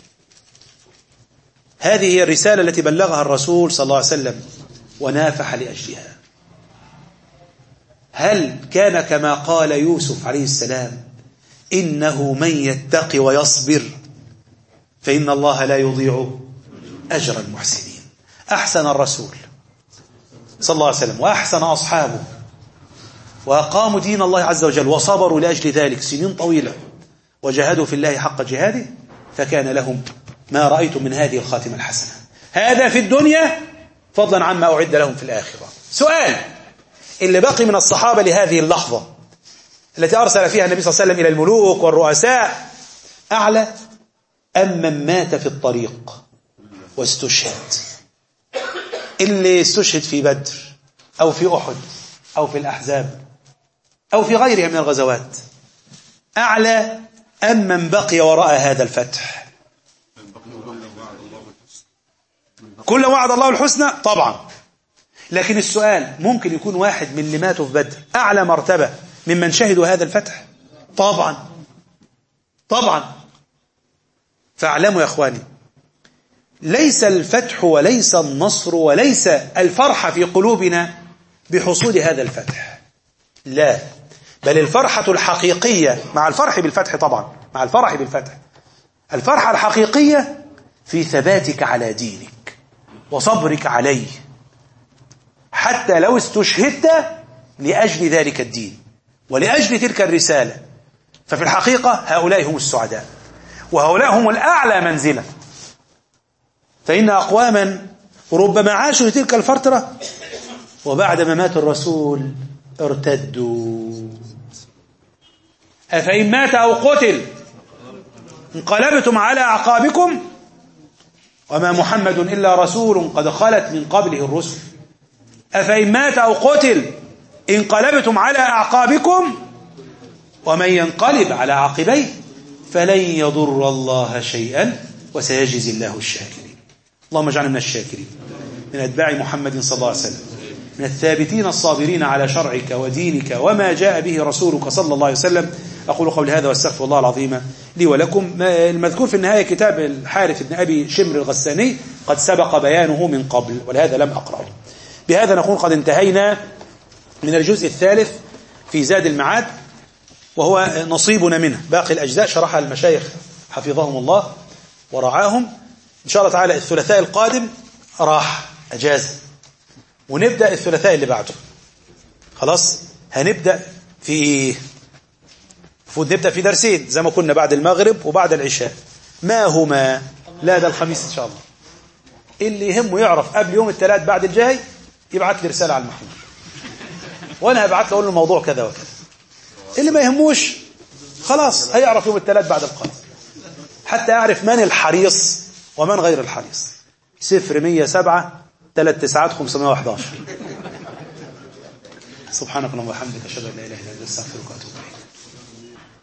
Speaker 1: هذه هي الرسالة التي بلغها الرسول صلى الله عليه وسلم ونافح لأجلها. هل كان كما قال يوسف عليه السلام: إنه من يتقي ويصبر فإن الله لا يضيع أجر المحسنين؟ أحسن الرسول صلى الله عليه وسلم وأحسن أصحابه، وأقاموا دين الله عز وجل وصبروا لأجل ذلك سنين طويلة، وجاهدوا في الله حق جهاده، فكان لهم ما رأيتم من هذه الخاتمة الحسنة. هذا في الدنيا فضلا عما أعد لهم في الآخرة. سؤال: اللي بقي من الصحابة لهذه اللحظة التي أرسل فيها النبي صلى الله عليه وسلم إلى الملوك والرؤساء، أعلى أم من مات في الطريق واستشهد؟ اللي استشهد في بدر أو في أحد أو في الأحزاب أو في غيرها من الغزوات، أعلى أم من بقي وراء هذا الفتح؟ كل وعد الله الحسنى طبعا، لكن السؤال: ممكن يكون واحد من اللي ماتوا في بدر أعلى مرتبة ممن شهدوا هذا الفتح؟ طبعا طبعا. فاعلموا يا أخواني، ليس الفتح وليس النصر وليس الفرحة في قلوبنا بحصول هذا الفتح، لا، بل الفرحة الحقيقية مع الفرح بالفتح، طبعا مع الفرح بالفتح، الفرحة الحقيقية في ثباتك على دينك وصبرك عليه، حتى لو استشهدت لأجل ذلك الدين ولأجل تلك الرسالة، ففي الحقيقة هؤلاء هم السعداء، وهؤلاء هم الأعلى منزلة. فإن أقواما ربما عاشوا تلك الفترة وبعدما مات الرسول ارتدوا. أفإن مات أو قتل انقلبتم على أعقابكم وما محمد إلا رسول قد خلت من قبله الرسل. أفإن مات أو قتل انقلبتم على أعقابكم ومن ينقلب على عقبيه فلن يضر الله شيئا وسيجزي الله الشاكرين. اللهم اجعلنا من الشاكرين، من أتباع محمد صلى الله عليه وسلم، من الثابتين الصابرين على شرعك ودينك وما جاء به رسولك صلى الله عليه وسلم. أقول قولي هذا واستغفر الله العظيم لي ولكم. المذكور في النهاية كتاب الحارث بن أبي شمر الغساني قد سبق بيانه من قبل ولهذا لم أقرأه. بهذا نكون قد انتهينا من الجزء الثالث في زاد المعاد، وهو نصيبنا منه. باقي الأجزاء شرحها المشايخ حفظهم الله ورعاهم. إن شاء الله تعالى الثلاثاء القادم راح أجازة، ونبدأ الثلاثاء اللي بعده. خلاص هنبدأ في المفروض نبدأ في درسين زي ما كنا، بعد المغرب وبعد العشاء. ما هما؟ لا ده الخميس إن شاء الله. اللي يهمه يعرف قبل يوم الثلاث بعد الجاي يبعت لي رسالة على المحمول، وأنا هبعت له أقول له موضوع كذا وكذا. اللي ما يهموش خلاص هيعرف يوم الثلاث بعد القادم، حتى يعرف من الحريص ومن غير الحريص. صفر مية سبعة ثلاث تسعات خمسمائة وأحد عشر. سبحانك اللهم وبحمدك أشهد أن لا إله إلا أنت أستغفرك وأتوب إليك.